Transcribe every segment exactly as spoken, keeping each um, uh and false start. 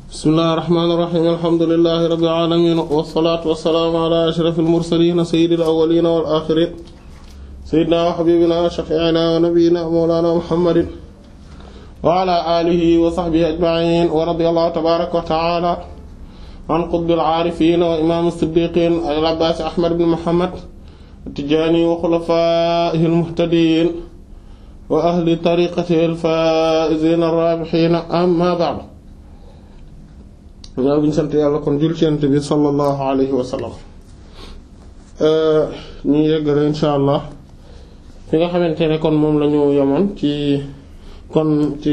bismillahir rahmanir rahim alhamdulillahi rabbil alamin wassalatu wassalamu ala ashrafil mursalin sayyidil awwalin wal akhirin sayyidina wa habibina wa shafi'ina wa nabiyyina mawlana muhammadin wa ala alihi wa sahbihi ajma'in wa radiyallahu tabaraka wa ta'ala an qutbil arifin wa imam as-siddiqin al-abbas ahmad ibn muhammad at-tijani wa khulafaihi al-muhtadin wa ahli tariqatihi al-faizin ar-rabihin amma ba'd. waaw bi ñu sant yàlla kon jul ci Yonent bi sallallahu alayhi wa sallam ñu yeggale insha allah fi nga xamante ne kon moom la ñu yemoon ci kon ci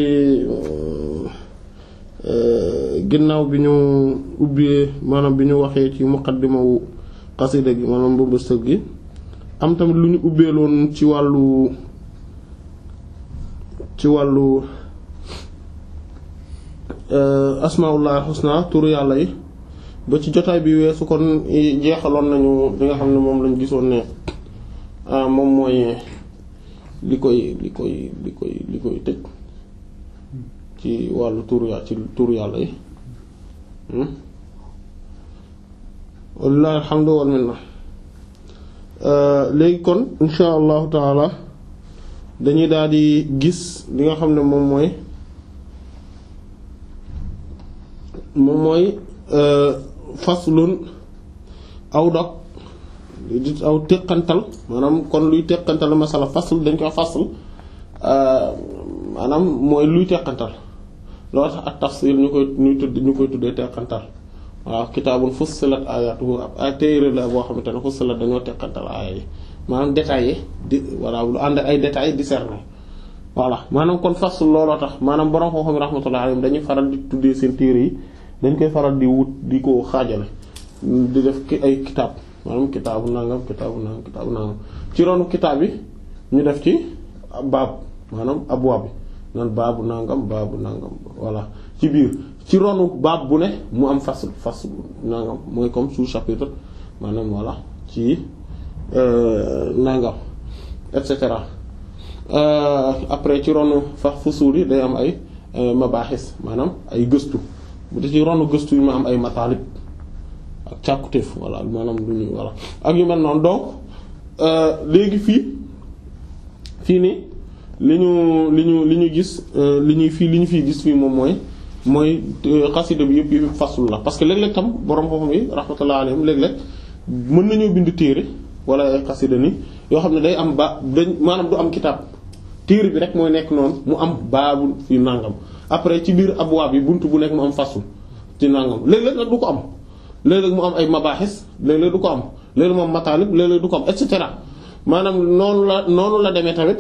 ginnaaw bi ñu ubbee maanaam bi ñu waxee ci muqaddima wu xasida gi maanaam boobu sëg gi am tamit lu ñu ubbeeloon ci wàllu ci wàllu asmaullah husna turu yàlla yi ba ci jotaay bi weesu kon jeexaloon nañu li nga xam ne moom lañu gisoon ne moom mooy li koy li koy li koy li koy tëj ci wàllu turu yàlla ci turu yàlla yi wallahi alhamdu wal minna. léegi kon insha allahu taala dañuy daal di gis li nga xam ne moom mooy moom mooy faslun aw dog di aw teqantal maanaam kon luy teqantal masala fasl dañ koy fasl maanaam mooy luy teqantal loolu tax ak tafsil ñu koy ñuy tudd ñu koy tuddee teqantal waaw kitaabun fussilat ayatuhu ay téere la boo xamante ne fussilat dañoo teqantal aaya yi maanaam détaillé di voilà lu ànd ay détails discerné voilà maanaam kon fasl looloo tax maanaam borom xam-xam rahmatullahi alayhim dañuy faral di tuddee seen téere yi dañ koy faral di wut di ko xaajale di def ay kitaab maanaam kitaabu nangam kitaabu nangam kitaabu nangam ci ronu kitaab bi ñu def ci baab maanaam abwaab bi naan baabu nangam baabu nangam voilà ci biir ci ronu baab bu ne mu am fasl fasl nangam mooy comme sous-chapitre maanaam voilà ci nangam et cetera après ci ronu fa fusuul yi day am ay mabaaxis maanaam ay gëstu bu dee ci ronu gëstu yi ma am ay mataalib ak càkkutéef voilà maanaam lu ñuy voilà ak yu mel noonu donc léegi fii fii nii li ñu li ñu li ñu gis li ñuy fii li ñu fii gis fii moom mooy mooy xasida bi yëpp yëpp fasul la parce que léeg-léeg tam borom xam-xam yi rahmatullah alayhim léeg-léeg mën nañoo bind téere wala ay xasida ni yoo xam ne day am ba dañ maanaam du am kitaab téere bi rek mooy nekk noonu mu am baabul fii nangam après ci biir abwaab yi buntu bu nekk mu am fasul ci nangam léeg-léeg nag du ko am léeg-léeg mu am ay mabaaxis léeg-léeg du ko am léeg-léeg mu am mataalib léeg-léeg du ko am et cetera maanaam noonu la noonu la demee tamit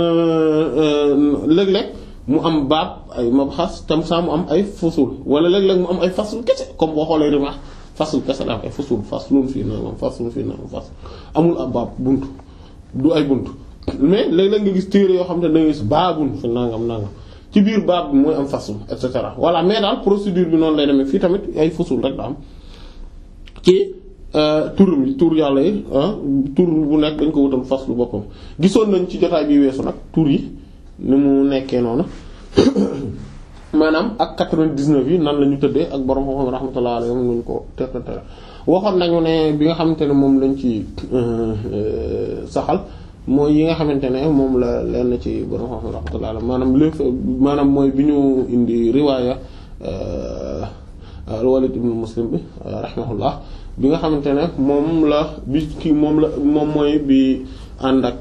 léeg-léeg mu am baab ay mabxas tam saa mu am ay fusul wala léeg-léeg mu am ay fasul kese comme boo xoolee rimaax fasul kese la am ay fusul faslun fii nangam faslun fii nangam fasul amul ab baab buntu du ay buntu mais léeg-léeg nga gis téere yoo xam ne da ngay gis baabun fi nangam nangam ci biir baab bi mooy am fasul et cetera voilà mais daal procédure bi noonu lay demee fii tamit ay fusul rek la am ci tur bi tur yàlla yi tur bu nekk dañ ko wutal faslu boppam gisoon nañ ci jotaay bi weesu nag tur yi ni mu nekkee noonu maanaam ak quatre-vingt-dix-neuf yi nan la ñu tëddee ak borom xam-xam rahmatullah alayhi moom lañu ko teqante waxoon nañu ne bi nga xamante ne moom lañ ci saxal mooy yi nga xamante ne moom la leen ci borom xam-xam rahmatullah alayhi maanaam lépp maanaam mooy bi ñu indi riwaaya al-Walid ibn Muslim bi rahimahullah bi nga xamante ne moom la bi kii moom la moom mooy bi ànd ak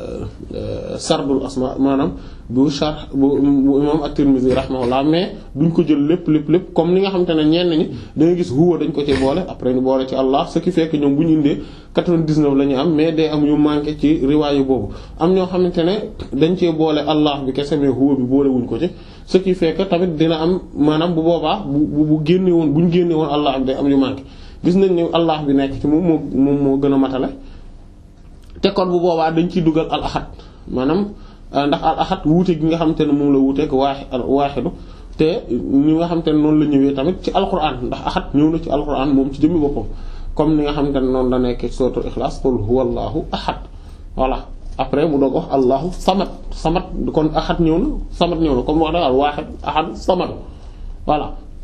sardul asma maanaam bu sharh bu imam at-Tirmidhi rahimahullah mais duñ ko jël lépp lépp lépp comme ni nga xamante ne ñenn ñi da nga gis huwa dañ ko ci boole après ñu boole ci Allah ce qui fait que ñoom bu ñu indee quatre-vingt-dix-neuf la ñu am mais day am yu manqué ci riwaayu boobu am ñoo xamante ne dañ cee boole Allah bi kese mais huwa bi boole wuñ ko ci ce qui fait que tamit dina am maanaam bu boobaa bu bu génne woon bu ñu génne woon Allah bi day am yu manqué gis nañ ne Allah bi nekk ci moom moo moom moo gën a matale te kon bu boobaa dañ ciy dugal al ahad maanaam ndax al ahad wuute gi nga xamante ne moom la wuuteeg waaxi al waaxidu te ñi nga xamante ne noonu la ñëwee tamit ci alquran ndax ahad ñëw na ci alquran moom ci jëmmi boppam comme ni nga xamante ne noonu la nekk ci suratul Ikhlas qul huwallahu ahad voilà après mu doog wax allahu samad samad kon ahad ñëw na samad ñëw na comme wax dëgg al waaxid ahad samad voilà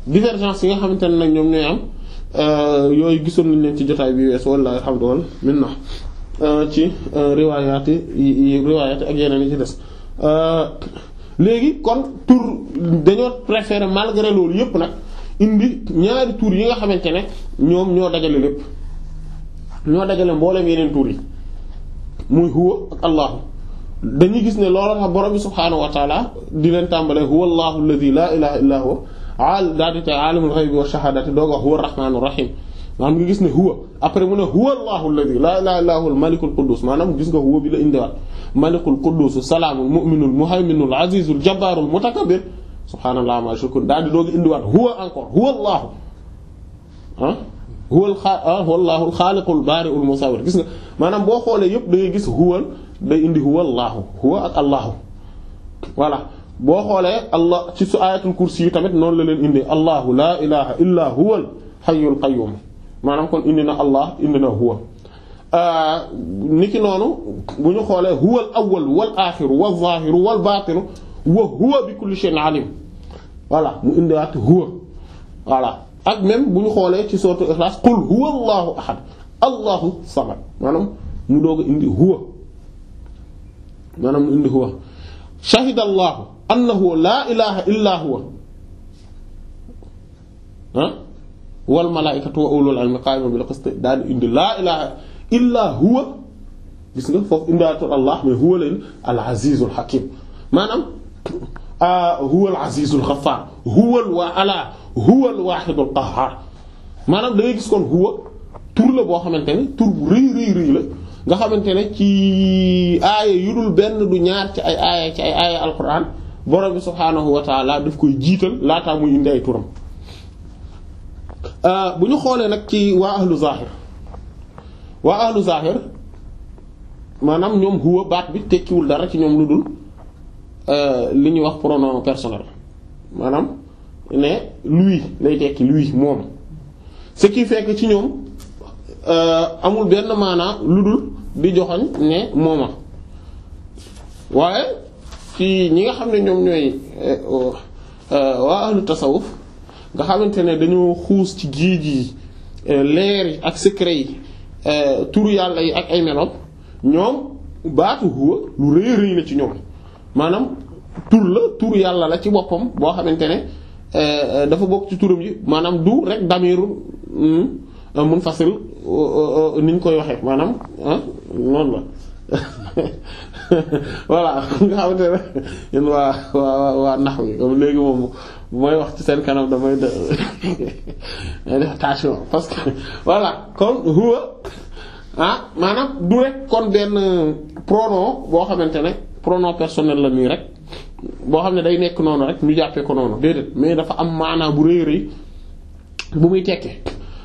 divergence yi nga xamante ne nag ñoom ñooy am yooyu gisoon nañ leen ci jotaay bi wees walla alhamdulillah minna ci riwaayaati yi riwaayaati ak yeneen yi ci des léegi kon tur dañoo préférer malgré loolu yépp nag indi ñaari tur yi nga xamante ne ñoom ñoo dajale lépp ñoo dajale mboolem yeneen tur yi muy huwa ak allahu dañuy gis ne loolu tax borom bi subhaanahu wa taala di leen tàmbalee huwa allahu alladhi la ilaha illa huwa al daal di tey alimul ghaybi wa shahadati doog wax huwa arrahmanur rahim maanaam nga gis ne huwa après mu ne huwa allahu alladhi la ilaha illa huwa al malikul quddus maanaam gis nga huwa bi la indiwaat malikul quddus salaamul mu'minul muhayminul azizul jabbarul mutakabbir subhaanallahi ma yushrikun daal di doog indiwaat huwa encore huwa allahu ah huwa al huwa allahu al khaliqul bari'ul musawwir gis nga maanaam boo xoolee yëpp da ngay gis huwa day indi huwa allahu huwa ak allahu voilà boo xoolee allah ci su ayatul kursi yu tamit noonu la leen indi allahu la ilaha illa huwal hayyul qayyum maanaam kon indi na allah indi na huwa niki noonu bu ñu xoolee huwal awwal wal axiru wal zaahiru wal baatinu wa huwa bi kulli shay'in alim voilà mu indiwaat huwa voilà ak même bu ñu xoolee ci sourate Ikhlas qul huwa allahu ahad allahu samad maanaam mu doog a indi huwa maanaam mu indi huwa shahida allahu annahu la ilaha illa huwa ah wal malaikatu wa ulul ilmi qa'iman bil qist daal indi la ilaha illa huwa gis nga foofu indaatul allah mais huwa leen al azizul hakim maanaam huwa al azizul ghaffar huwa al wa ala huwa al wahidul qahhar maanaam da ngay gis kon huwa tur la boo xamante ne tur bu rëy rëy rëy la nga xamante ne ci aaya yu dul benn du ñaar ci ay aaya ci ay aaya alquran borom bi subhaanahu wa taala daf koy jiital laataa muy indi ay turam bu ñu xoolee nag ci waa ahlu zahir waa ahlu zahir maanaam ñoom huwa baat bi tekkiwul dara ci ñoom lu dul li ñuy wax pronom personnel maanaam ne lui lay tekki lui moom ce qui fait que ci ñoom amul benn maanaa lu dul di joxoñ ne mooma waaye ci ñi nga xam ne ñoom ñooy waa ahlu tasawuf nga xamante ne dañoo xuus ci géej yi leer yi ak secret yi turu yàlla yi ak ay meloom ñoom baatu huwa lu rëy rëy la ci ñoom maanaam tur la tur yàlla la ci boppam boo xamante ne dafa bokk ci turam yi maanaam du rek damiru munfasil ni ñu koy waxee maanaam ah noonu la voilà nga xamante ne yéen waa waa waa nax wi comme léegi moom mooy wax ci seen kanam damay def attention parce que voilà kon huwa ah maanaam du rek kon benn pronom boo xamante ne pronom personnel la nii rek boo xam ne day nekk noonu rek ñu jàppee ko noonu déedéet mais dafa am maanaa bu rëy rëy bu muy tekkee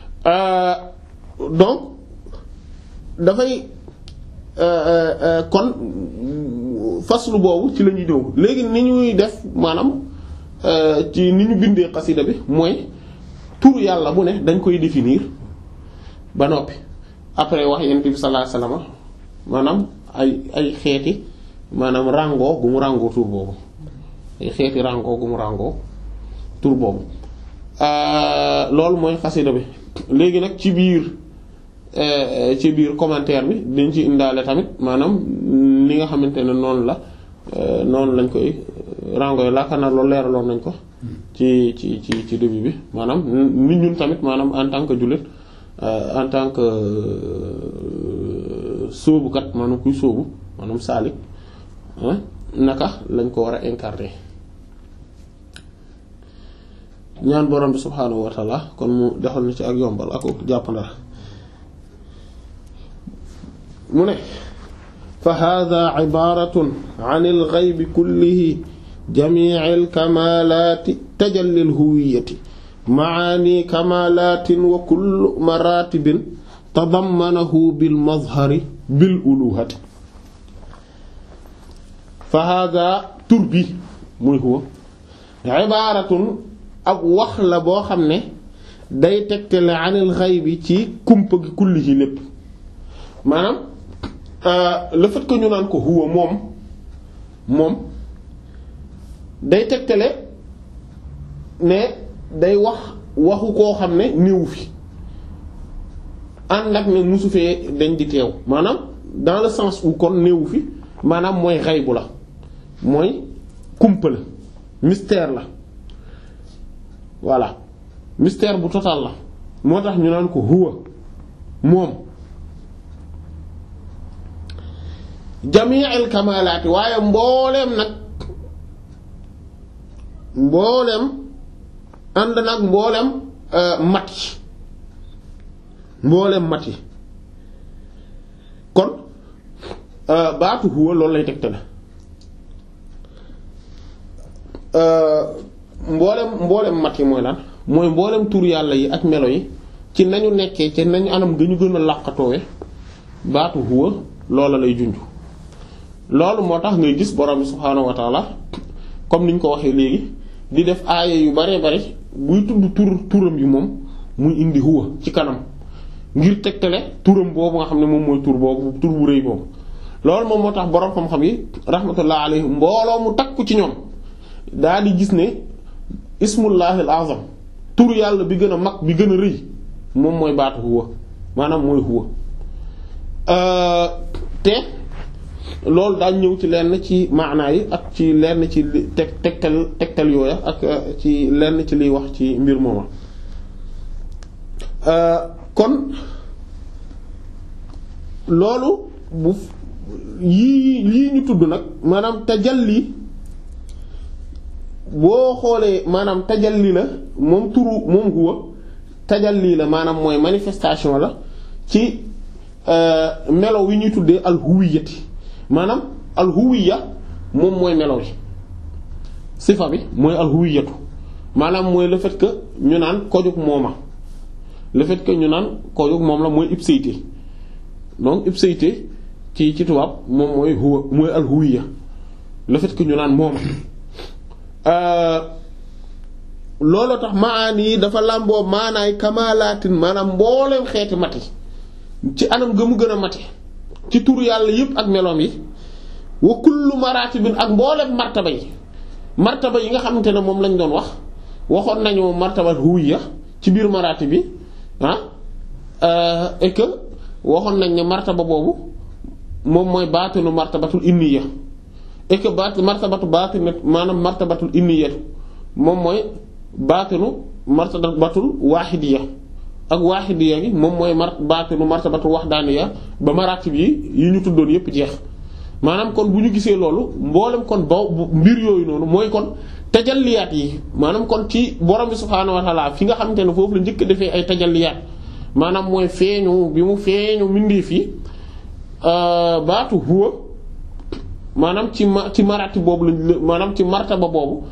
donc dafay kon faslu boobu ci la ñuy ñëw léegi ni ñuy def maanaam ci ni ñu bindee xasida bi mooy tur yàlla bu ne dañ koy définir ba noppi après wax yonent bi sallallahu alayhi wasallam maanaam ay ay xeeti maanaam ràngoo gu mu ràngoo tur boobu ay xeeti ràngoo gu mu ràngoo tur boobu loolu mooy xasida bi léegi nag ci biir ci biir commentaire bi dañ ci indaale tamit maanaam li nga xamante ne noonu la noonu lañ koy ràngoo laaka na loolu leeraloon nañ ko ci ci ci ci début bi maanaam nit ñun tamit maanaam en tant que jullit en tant que sóobukat maanaam kuy sóobu maanaam saalik naka lañ ko war a incarner ñaan borom bi subhaanahu wa ta'ala kon mu defal na ci ak yombal ak jàppandal mu ne fa hadha ibaratun an al ghayb kullihi jami' al kamalati tajalli al huwiyyati maani kamalatin wa kullu maratibin tadammanahu bil mazhari bil uluhati fa hadha tur bi muy huwa ibaratun ak wax la boo xam ne day tegtale anil ghaybi ci kumpa gi kulli ci lépp maanaam le fait que ñu naan ko huwa moom moom day tegtale ne day wax waxu koo xam ne néewu fi ànd ak ne musu fee dañ di teew maanaam dans le sens où kon néewu fi maanaam mooy xaybu la mooy kumpa la mystère la voilà mystère bu total la moo tax ñu naan ko huwa moom jami'ul kamalaati waaye mbooleem nag mbooleem ànd nag mbooleem mat yi mbooleem mat yi kon baatu huwa loolu lay tegtale mboolem mboolem mat yi mooy lan mooy mboolem tur yàlla yi ak melo yi ci nañu nekkee ci nañu anam ga ñu gën a làqatoowe baatu huwa loola lay junj loolu moo tax ngay gis borom bi subhaanahu wa taala comme niñ ko waxee léegi di def aaya yu bare bare buy tudd tur turam yi moom muy indi huwa ci kanam ngir tegtale turam boobu nga xam ne moom mooy tur boobu tur bu rëy boobu loolu moom moo tax borom xam-xam yi rahmatullah alayhi mbooloo mu takku ci ñoom daal di gis ne ismullahil azam tur yàlla bi gën a mag bi gën a rëy moom mooy baatu huwa maanaam mooy huwa te loolu daañ ñëw ci lenn ci maanaa yi ak ci lenn ci teg tegtal tegtal yooya ak ci lenn ci liy wax ci mbir mooma kon loolu bu yii lii ñu tudd nag maanaam tajalli boo xoolee maanaam tajalli la moom turu moom huwa tajalli la maanaam mooy manifestation la ci melo wi ñuy tuddee alhuwiyati maanaam alhuwiya moom mooy melo wi sifa bi mooy alhuwiyatu maanaam mooy le fait que ñu naan kojug mooma le fait que ñu naan kojug moom la mooy ipséité donc ipséité ci ci tubaab moom mooy huwa mooy alhuwiya le fait que ñu naan mooma loolu tax maani yi dafa làmboo maanaay kamalaatin maanaam mbooleem xeeti mati ci anam gëmu gën a mati ci tur yàlla yëpp ak meloom yi wa kullu maratibin ak mbooleem martaba yi martaba yi nga xamante ne moom lañ doon wax waxoon nañu martaba huwiya ci biir maratib bi ah et que waxoon nañ ne martaba boobu moom mooy baatinu martabatul inniya et que baat martabatu baatin maanaam martabatul inniyatu moom mooy baatinu martabatul waaxidiya ak waaxidiya gi moom mooy mar baatinu martabatul waxdaaniya ba maratib yi yi ñu tuddoon yépp jeex maanaam kon bu ñu gisee loolu mboolem kon ba mbir yooyu noonu mooy kon tajalliyaat yi maanaam kon ci borom bi subhaanahu wa ta'ala fi nga xamante ne foofu la njëkk defee ay tajalliyaat maanaam mooy feeñu bi mu feeñu mindee fi baatu huwa maanaam ci ma ci marati boobu la maanaam ci martaba boobu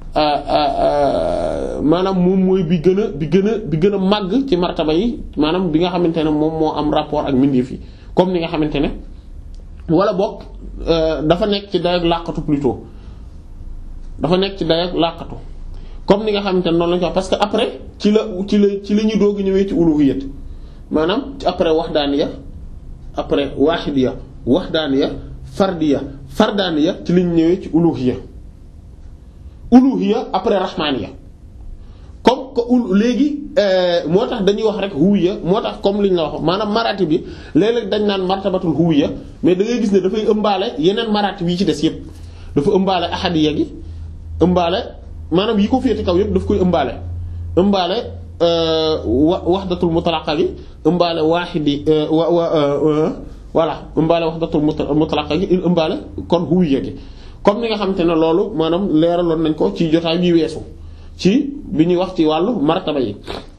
maanaam moom mooy bi gën a bi gën a bi gën a màgg ci martaba yi maanaam bi nga xamante ne moom moo am rapport ak mbindeef yi comme ni nga xamante ne wala boog dafa nekk ci dayoog làqatu plutôt dafa nekk ci dayoog làqatu comme ni nga xamante ne noonu lañu ko wax parce que après ci la ci la ci la ñuy doog ñëwee ci uluhiyyat maanaam ci après wahdaaniya après waahidiya wahdaaniya fardiya fardaaniya ci lañu ñëwee ci uluhiyya uluhiyya après rahmaaniya comme que ul léegi moo tax dañuy wax rek huwiyya moo tax comme li ñu la wax maanaam maratib bi léeg-léeg dañ naan martabatul huwiyya mais da ngay gis ne dafay ëmbaale yeneen maratib yi ci des yépp dafa ëmbaale ahadiyya gi ëmbaale maanaam yi ko féete kaw yépp daf koy ëmbaale ëmbaale wa wahdatul mutlaqa gi ëmbaale waahidi wa wa voilà ëmbaale wahdatul mutlaqa gi ëmbaale kon huwiyya gi comme ni nga xamante ne loolu maanaam leeraloon nañ ko ci jotaay bi weesu ci bi ñuy wax ci wàllu martaba yi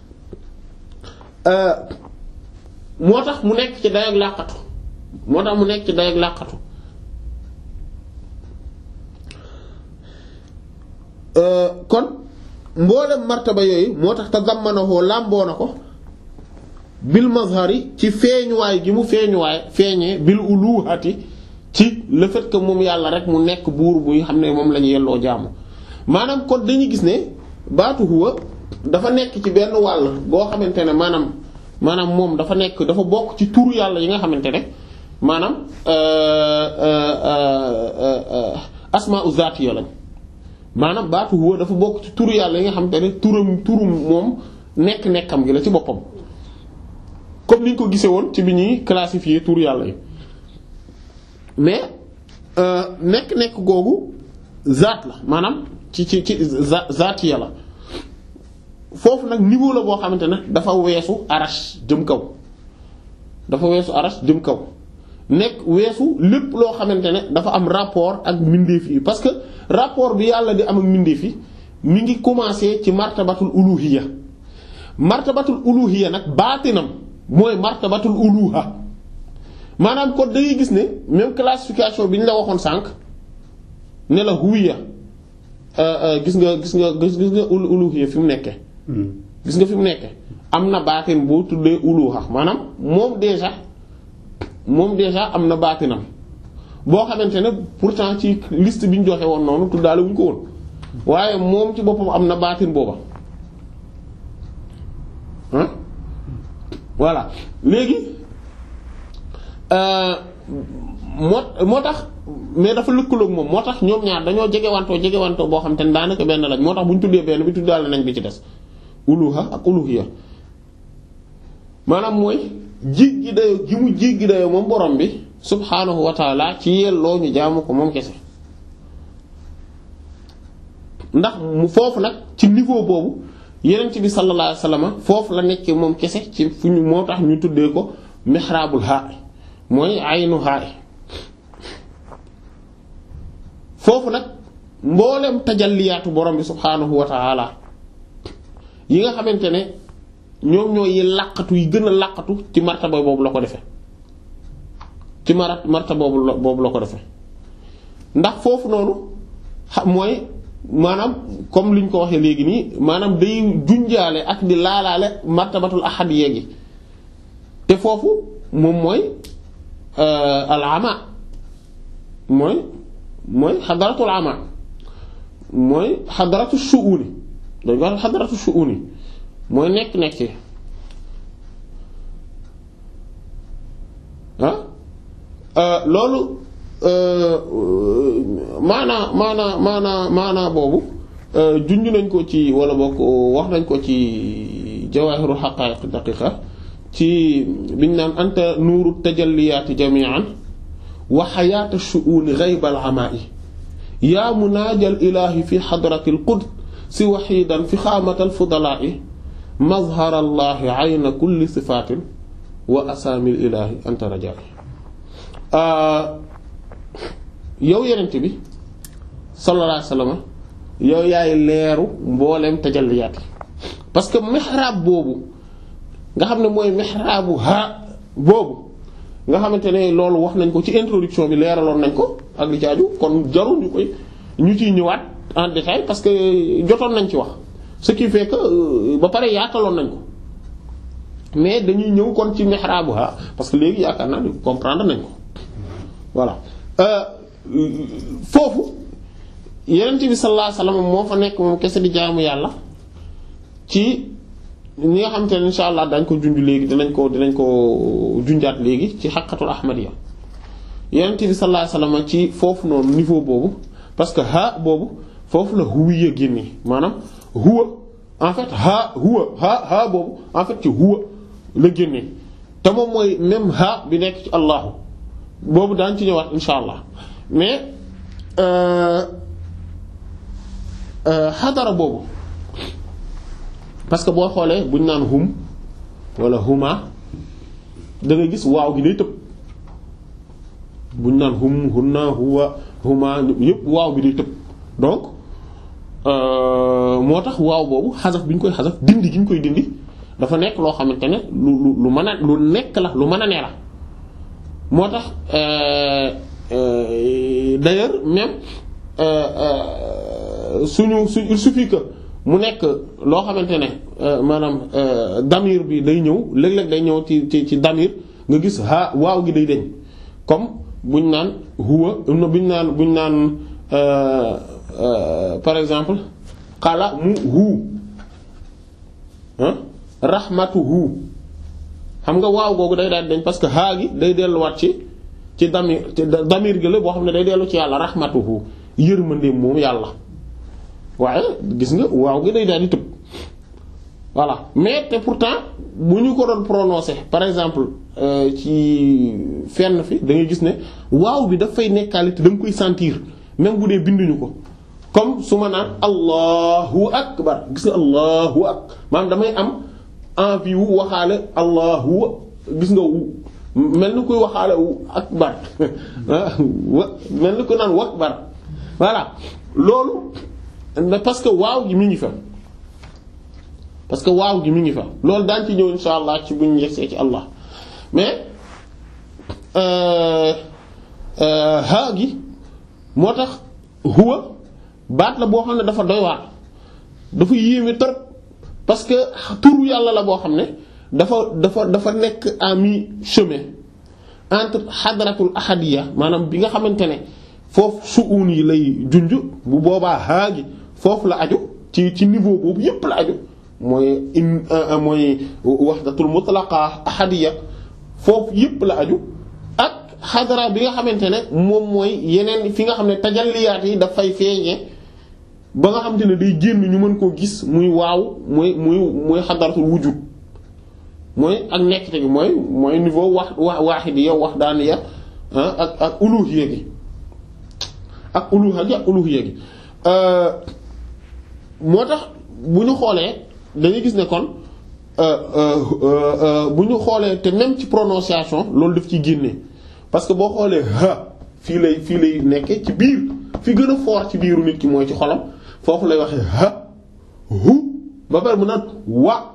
moo tax mu nekk ci dayoog làqatu moo tax mu nekk ci dayoog làqatu kon mboolem martaba yooyu moo tax te zammanahoo làmboo na ko bil mazhari ci feeñuwaay gi mu feeñuwaay feeñee bil uluhati ci le fait que moom yàlla rek mu nekk buur buy xam ne moom la ñu yelloo jaamu maanaam kon dañuy gis ne baatu huwa dafa nekk ci benn wàll boo xamante ne maanaam maanaam moom dafa nekk dafa bokk ci turu yàlla yi nga xamante ne maanaam asmaa'u zaatiyya lañ maanaam baatu huwa dafa bokk ci turu yàlla yi nga xam te ne turam turum moom nekk-nekkam gi la ci boppam comme ni ñu ko gisee woon ci bi ñuy classifier turu yàlla yi mais nekk-nekk googu zaat la maanaam ci ci ci zaat yàlla foofu nag niveau la boo xamante ne dafa weesu arash jëm kaw dafa weesu arash jëm kaw nekk weesu lépp loo xamante ne dafa am rapport ak mbindeef yi parce que rapport bi yàlla di am ak mbindeef yi mi ngi commencer ci martabatul uluhiyya martabatul uluhiyya nag baatinam mooy martabatul uluha maanaam kon da ngay gis ne même classification bi ñu la waxoon sànq ne la huwiya gis nga gis nga gis nga uluhiyya fi mu nekkee. gis nga fi mu nekkee am na baatin boo tuddee uluha maanaam moom déjà moom déjà am na baatinam boo xamante ne pourtant ci liste bi ñu joxe woon noonu tuddaale wuñ ko woon waaye moom ci boppam am na baatin booba ah voilà léegi moo moo tax mais dafa lëkkaloog moom moo tax ñoom ñaar dañoo jegewantoo jegewantoo boo xam te ne daanaka benn lañ moo tax bu ñu tuddee benn bi tuddaale nañ bi ci des uluha ak uluhiyya maanaam mooy jéggi dayo gi mu jéggi dayo moom borom bi subhaanahu wa taala ci yelloo ñu jaamu ko moom kese ndax mu foofu nag ci niveau boobu yenent bi sallallahu alayhi wasallam foofu la nekkee moom kese ci fu ñu moo tax ñu tuddee ko mihrabul haa mooy aynu haa foofu nag mboolem tajalliyaatu borom bi subhaanahu wa taala yi nga xamante ne ñoom ñoo yi làqatu yi gën a làqatu ci martaba boobu la ko defee ci marat martaba boobu la boobu la ko defee ndax foofu noonu mooy maanaam comme liñ ko waxee léegi nii maanaam day junjaale ak di laalaale martabatul ahadiyya gi te foofu moom mooy al ama mooy mooy xadaratul ama mooy xadaratu shu'uni dañ ko wax xadaratu shu'uni mooy nekk nekk ah loolu maanaa maanaa maanaa maanaa boobu junj nañ ko ci wala bokk wax nañ ko ci jawahirul haqa'iq daqiqa ci biñ naan anta nuuru tajalliyaati jami'an wa hayaatu shu'uni ghaybal ama'i yaa munaajal ilaahi fi hadratil quds si wahidan fi xaamatal fudala'i mazharallahi ayna kulli sifaatin wa asaamil ilaahi anta rajaa'i yow yenent bi sallallahu alayhi wasallam yow yaay leeru mbooleem tajalliyaat yi parce que mihrab boobu nga xam ne mooy mihrabu ha boobu nga xamante ne loolu wax nañ ko ci introduction bi leeraloon nañ ko ak li caaju kon jarul ñu koy ñu ciy ñëwaat en détail parce que jotoon nañ ci wax ce qui fait que ba pare yaataloon nañ ko mais dañuy ñëw kon ci mihrabu ha parce que léegi yaakaar naa comprendre nañ ko voilà foofu yenent bi sallallahu alayhi wasallam moo fa nekk moom kese di jaamu yàlla ci ñi nga xamante ne insha allah dañ ko junj léegi dinañ ko dinañ ko junjaat léegi ci xaqatul ahmadiyya yenent bi sallallahu alayhi wasallam ci foofu noonu niveau boobu parce que ha boobu foofu la huwiya génne maanaam huwa en fait ha huwa ha ha boobu en fait ci huwa la génne te moom mooy même ha bi nekk ci allahu boobu daañ ci ñëwaat insha allah mais xadara boobu parce que boo xoolee buñ naan hum wala huma da ngay gis waaw gi day tëb buñ naan hum hunna huwa huma yépp waaw bi day tëb donc moo tax waaw boobu xasaf bi ñu koy xasaf dindi gi ñu koy dindi dafa nekk loo xamante ne lu lu lu mën a lu nekk la lu mën a nee la moo tax d'ailleurs même suñu su il suffit que mu nekk loo xamante ne maanaam damir bi day ñëw léeg-léeg day ñëw ci ci ci damir nga gis ha waaw gi day deñ comme buñ naan huwa buñ naan buñ naan par exemple xala mu hu rahmatuhu xam nga waaw googu day daal deñ parce que haa gi day delluwaat ci ci damir ci damir gi la boo xam ne day dellu ci yàlla rahmatuhu yërmandeem moom yàlla waaye gis nga waaw gi day daal di tëb voilà mais te pourtant bu ñu ko doon prononcer par exemple ci fenn fi da ngay gis ne waaw bi daf fay nekkaale te da nga koy sentir même bu dee binduñu ko comme su ma naan allahu akbar gis nga allahu akbar maanaam damay am envie wu waxaale allahu gis nga mel ni koy waxaale wu akbar mel ni ko naan wu akbar voilà loolu parce que waaw gi mi ngi fa parce que waaw gi mi ngi fa loolu daan ci ñëw insha allah ci bu ñu yegsee ci allah mais haa gi moo tax huwa baat la boo xam ne dafa doy waar dafa yéeme trop parce que turu yàlla la boo xam ne dafa dafa dafa nekk à mi-chemin entre xadratul ahadiya maanaam bi nga xamante ne foofu su'uun yi lay junj bu boobaa haa gi foofu la aju ci ci niveau boobu yépp la aju mooy in mooy wahdatul mutlaqa ahadiya foofu yépp la aju ak xadara bi nga xamante ne moom mooy yeneen fi nga xam ne tajalliyaat yi dafay feeñee ba nga xamante ne day génn ñu mën koo gis muy waaw mooy muy mooy xadaratul wujud mooy ak nekkte gi mooy mooy niveau wax wa waaxidiya wahdaaniya ak ak uluhiyya gi ak uluhiyya gi ak uluhiyya gi moo tax bu ñu xoolee dañuy gis ne kon bu ñu xoolee te même ci prononciation loolu daf ciy génne parce que boo xoolee ha fii lay fii lay nekke ci biir fi gën a fort ci biiru nit ki mooy ci xolam foofu lay waxee ha hu ba pare mu naan wa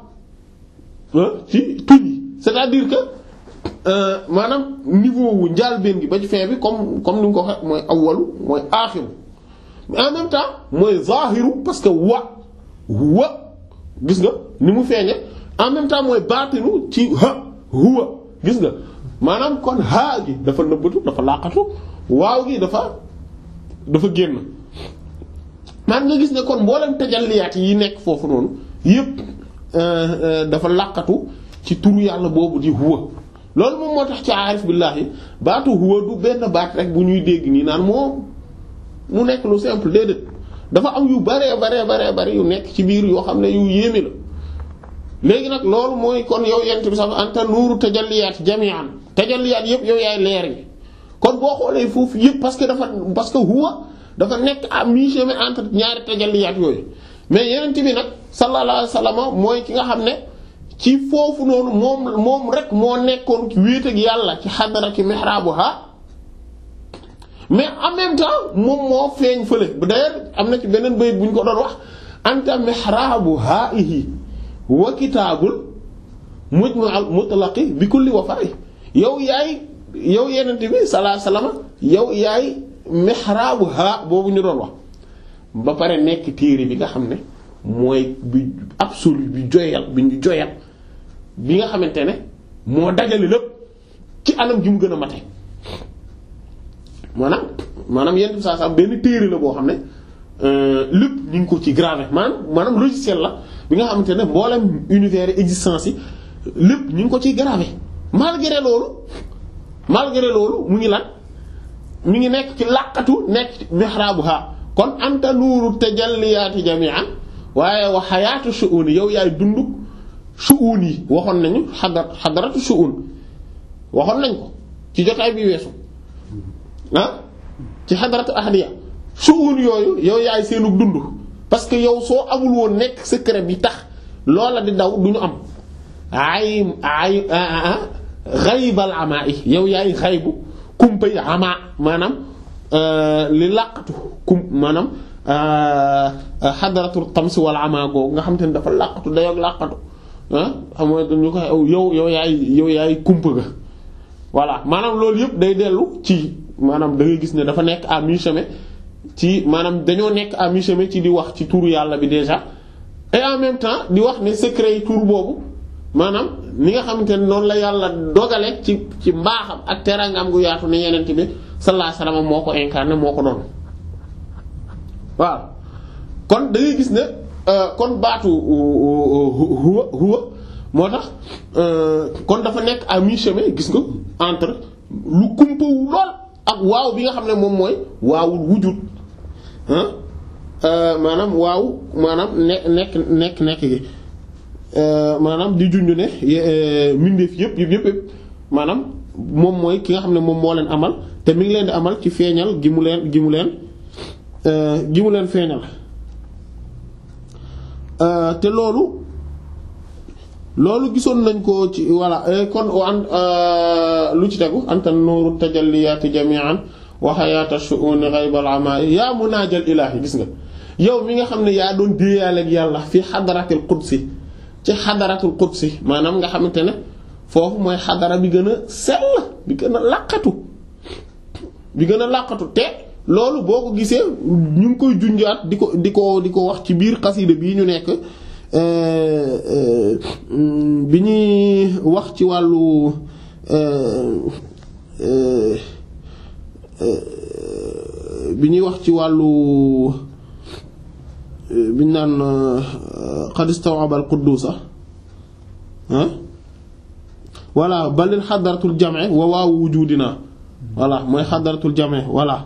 ci tuñ yi c'est-à-dire que maanaam niveau wu njaalbeen gi ba ci fin bi comme comme ni nga ko waxee mooy awwalu mooy aaxiru mais en même temps mooy zaahiru parce que wa wa gis nga ni mu feeñe en même temps mooy baatinu ci ha huwa gis nga maanaam kon haa gi dafa nëbbatu dafa laqatu waaw gi dafa dafa génn man nga gis ne kon mboolem tajalliyaat yi nekk foofu noonu yépp dafa laqatu ci turu yàlla boobu di huwa loolu moom moo tax ci aarif billaahi baatu huwa du benn baat rek bu ñuy dégg nii naan moom mu nekk lu simple déedéet dafa am yu baree baree baree bari yu nekk ci biir yoo xam ne yu yéeme la léegi nag loolu mooy kon yow yent bi sax anta nuuru tajalliyaat jami'an tajalliyaat yépp yow yaay leer yi kon boo xoolee foofu yépp parce que dafa parce que huwa dafa nekk à mi-chemin entre ñaari tajalliyaat yooyu mais yenent bi nag sallallahu alayhi wasallam mooy ki nga xam ne ci foofu noonu moom moom rek moo nekkoon ci wéet ak yàlla ci xadara ci mihraabuha mais en même temps moom moo feeñ fële d'ailleurs am na ci beneen bayit bu ñu ko doon wax anta mihraabuha ihi wa kitaabul mujma'al mutlaqi bi kulli wafa'i yow yaay yow yenent bi sallallahu alayhi wasallam yow yaay mihraabuha boobu ñu doon wax ba pare nekk téere bi nga xam ne mooy bi absolu bi joyal bi ñu joyal bi nga xamante ne moo dajale lépp ci anam ji mu gën a mate maanaam maanaam yenn saa saa benn téere la boo xam ne lépp ñu ngi ko ci gravé maanaam maanaam logiciel la bi nga xamante ne mboolem univers existence yi lépp ñu ngi ko ciy gravé malgré loolu malgré loolu mu ngi lan mu ngi nekk ci làqatu nekk ci mihraabuha kon anta nuuru tajalliyaati jami'an waaye wa xayaatu shu'un yow yaay dund shu'un yi waxoon nañu xadar xadaratu shu'un waxoon nañ ko ci jotaay bi weesu ah ci xadaratu ahadiya shu'un yooyu yow yaay seenu dund parce que yow soo amul woon nekk secret bi tax loola di daw du ñu am ay ay xaybal amaa yi yow yaay xaybu kumpay amaa maanaam li làqatu kum maanaam xadaratul tams wal ama googu nga xam te ne dafa làqatu dayoog làqatu ah xam nga ñu koy yow yow yaay yow yaay kumpa ga voilà maanaam loolu yëpp day dellu ci maanaam da ngay gis ne dafa nekk à mi-chemin ci maanaam dañoo nekk à mi-chemin ci di wax ci turu yàlla bi déjà et en même temps di wax ne secret yi tur boobu maanaam ni nga xamante ne noonu la yàlla dogale ci ci mbaaxam ak teraangam gu yaatu ne yeneen bi sallallahu alayhi wasallam moo ko incarné moo ko doon waaw kon da ngay gis ne kon baatu huwa huwa moo tax kon dafa nekk à mi-chemin gis nga entre lu kumpawu lool ak waaw bi nga xam ne moom mooy waawul wujud maanaam waaw maanaam ne nekk nekk nekk gi maanaam di junj ne mbindeef yëpp yëpp yëpp maanaam moom mooy ki nga xam ne moom moo leen amal te mi ngi leen di amal ci feeñal gi mu leen gi mu leen gi mu leen feeñal te loolu loolu gisoon nañ ko ci voilà kon an lu ci tegu anta nuuru tajalliyaati jami'an wa hayaata shu'uni ghaybal amaa'i yaa munaajal ilaahi gis nga yow mi nga xam ne yaa doon déeyaaleeg yàlla fi xadaratil qudsi ci xadaratul qudsi maanaam nga xamante ne foofu mooy xadara bi gën a sell bi gën a làqatu bi gën a làqatu te loolu boo ko gisee ñu ngi koy junjaat di ko di ko di ko wax ci biir xasida bii ñu nekk bi ñuy wax ci wàllu bi ñuy wax ci wàllu bi ñu naan qad istaw'aba al-quddusa ah voilà balil xadaratul jam'i wa waawu wujudina voilà mooy xadaratul jam'i voilà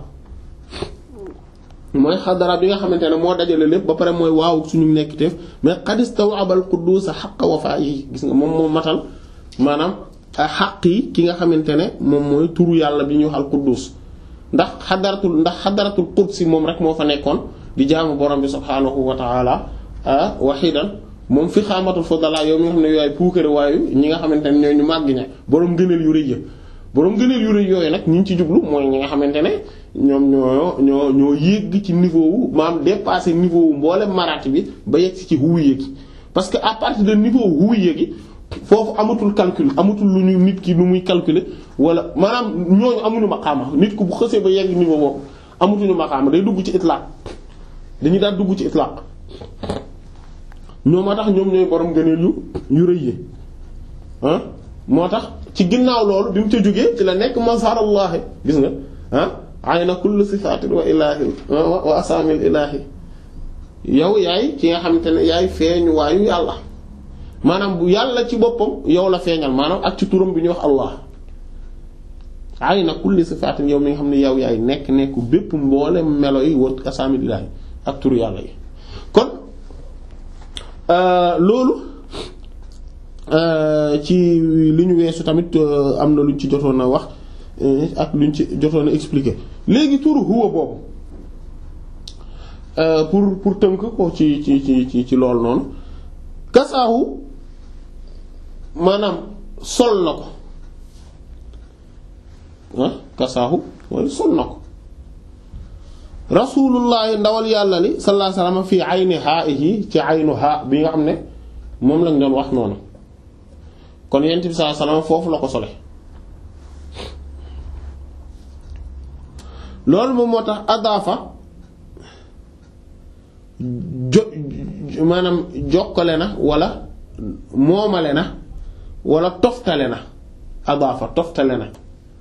mooy xadara bi nga xamante ne moo dajale lépp ba pare mooy waaw suñu nekk teef mais qad istaw'aba al-quddusa haqqa wafa'i gis nga moom moo matal maanaam xaq yi ki nga xamante ne moom mooy turu yàlla bi ñuy wax al-quddus ndax xadaratul ndax xadaratul qudsi moom rek moo fa nekkoon di jaamu borom bi subhaanahu wa ta'ala wahidan moom fi xaamatul fudala yow mi nga xam ne yooyu puukare waayu ñi nga xamante ne ñooy ñu màgg ña borom gëneel yu rëy ya borom gëneel yu rëy yooyu nag ñi ñu ci jublu mooy ñi nga xamante ne ñoom ñoo ñoo ñoo yéeg ci niveau wu maanaam dépassé niveau wu mboolem maraati bi ba yegg ci huwiyya gi parce que à partir de niveau huwiyya gi foofu amatul calcul amatul lu ñu nit ki nu muy calculer wala maanaam ñooñu amuñu maqaama nit ku bu xësee ba yegg niveau boobu amatuñu maqaama day dugg ci itlaq dañuy daal dugg ci itlaq ñoo moo tax ñoom ñooy borom gëneel yu yu rëy yi ah moo tax ci ginnaaw loolu bi mu ca jógee ci la nekk mazharullahi gis nga ah ayna kullu sifatin wa ilahi wa asamil ilahi yow yaay ki nga xamante ne yaay feeñu waayu yàlla maanaam bu yàlla ci boppam yow la feeñal maanaam ak ci turam bi ñuy wax allah ayna kulli sifatin yow mi nga xam ne yow yaay nekk nekku bépp mboole melo yi wa asamil ilahi ak turu yàlla yi kon loolu ci li ñu weesu tamit am na luñ ci jotoon a wax ak luñ ci jotoon a expliquer léegi turu huwa boobu pour pour tënk ko ci ci ci ci ci loolu noonu kasaahu maanaam sol na ko ah kasaahu mooy sol na ko rasulullahi ndawal yàlla li sallallahu alayhi wasallam fii ayni haa'ihi ci aynu haa bi nga xam ne moom lañ doon wax noonu kon yent bi sallallahu alayhi wasallam foofu la ko sole loolu moom moo tax adaafa jo maanaam jokkale na wala moomale na wala toftale na adaafa toftale na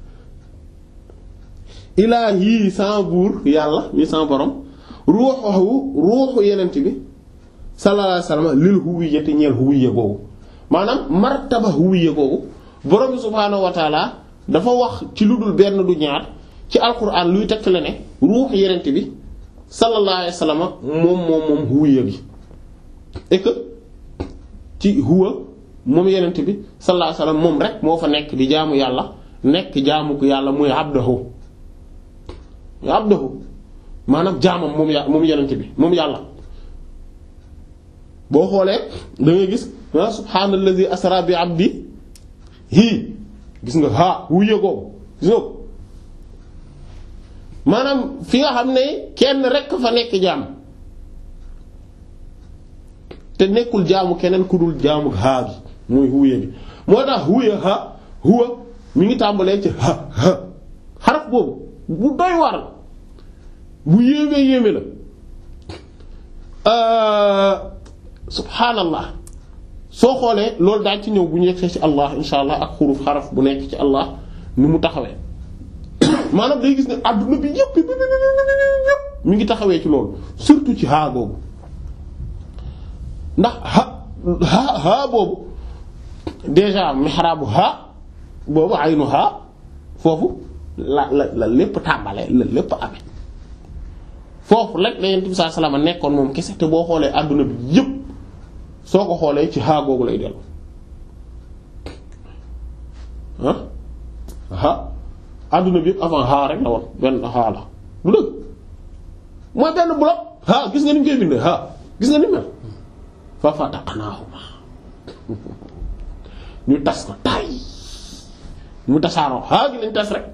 ilaahi sans buur yàlla mi sans borom ruuxu ruuxu yenent bi sallallahu alayhi wasallam lil huwiyyati ñeel huwiyya googu maanaam martaba huwiyya googu borom bi subhaanahu wa taala dafa wax ci lu dul benn du ñaar ci alquran luy tekk la ne ruuxu yenent bi sallallahu alayhi wasallam moom moom moom huwiyya gi et que ci huwa moom yenent bi sallallahu alayhi wasallam moom rek moo fa nekk di jaamu yàlla nekk jaamu ko yàlla muy abdahu abdahu maanaam jaamam moom ya moom yenent bi moom yàlla boo xoolee da ngay gis ah subhaanallazi asra bi abdi hii gis nga ha huwiyya googu gis nga maanaam fi nga xam ne kenn rek fa nekk jaam te nekkul jaamu keneen ku dul jaamu haa gi mooy huwiyya gi moo tax huwiyya ha huwa mi ngi tàmbalee ci ha ha xaraf boobu bu doy war bu yéeme yéeme la subhaanallah soo xoolee loolu daal ci ñëw bu ñu yegsee ci allah insha allah ak xuruf xaraf bu nekk ci allah ni mu taxawee maanaam day gis ne adduna bi yépp yépp mi ngi taxawee ci loolu surtout ci haa boobu ndax ha ha haa boobu déjà mihraabu haa boobu aynu haa foofu la la la lépp tàmbalee la lépp amee foofu rek la Yonent bi sallallahu alayhi wasallam nekkoon moom kese te boo xoolee àdduna bi yépp soo ko xoolee ci haa googu lay dellu ah ah àdduna bi yépp avant haa rek la woon benn haa la du dëgg mooy benn bloc haa gis nga ni mu koy bindee haa gis nga ni mel fa fataqnaahuma ñu tas ko tay mu tasaaroo haa gi lañ tas rek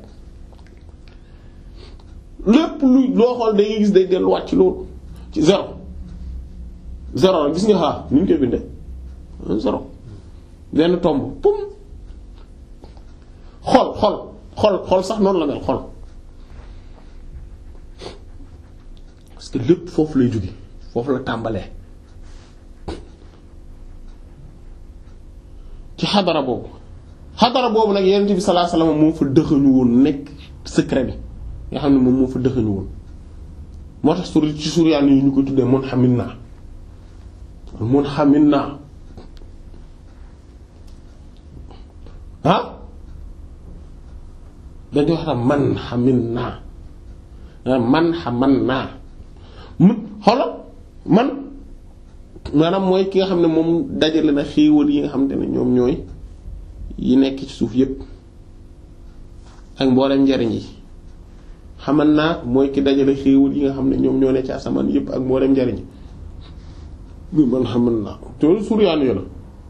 lépp lu loo xool day gis day delluwaat ci loolu ci zéro zéro la gis nga haa ni ñu koy bindee zéro benn tomb pum xol xol xol xol sax noonu la mel xol parce que lépp foofu lay jóge foofu la tàmbalee ci xadara boobu xadara boobu nag Yonent bi sallallahu alayhi wasallam moo fa dëxañu woon nekk secret bi nga xam ne moom moo fa dëxañu woon moo tax sur ci suryaan yi ñu ko tuddee mun xamin naa mun xamin naa ah dañuy wax tam man xamin naa man xaman naa mu xoolal man maanaam mooy ki nga xam ne moom dajale na xéewal yi nga xam ne ñoom ñooy yi nekk ci suuf yépp ak mboolem njariñ yi xaman naa mooy ki dajale xéewal yi nga xam ne ñoom ñoo ne ci asamaan yépp ak mboolem njariñ yi man xaman naa te suryaan yo la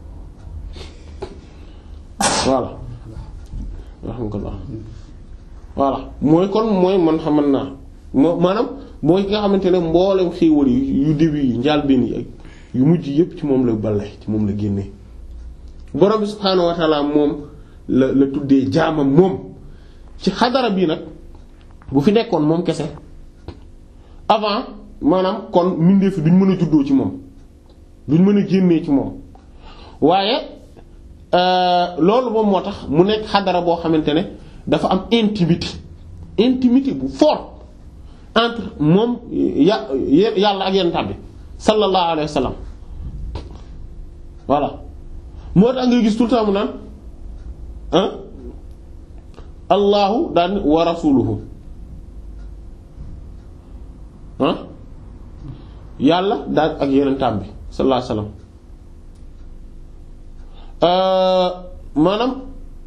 voilà alhamdulillah voilà mooy kon mooy man xaman naa moo maanaam mooy ki nga xamante ne mboolem xéewal yi yu début yi njàlbéen yi ak yu mujj yépp ci moom la balle ci moom la génnee borom bi subhaanahu wa ta'ala moom la la tuddee jaamam moom ci xadara bii nag bu fi nekkoon moom kese avant maanaam kon mbindeef fi duñ mën a juddoo ci moom duñ mën a génnee ci moom waaye loolu moom moo tax mu nekk xadara boo xamante ne dafa am intimité intimité bu fort entre moom ya yàlla ak yenn bi sallallahu alayhi wa sallam voilà moo tax ngay gis tout le temps mu naan ah allahu daan wa rasuluhu ah yàlla daan ak yenn bi sallallahu alayhi wa sallam maanaam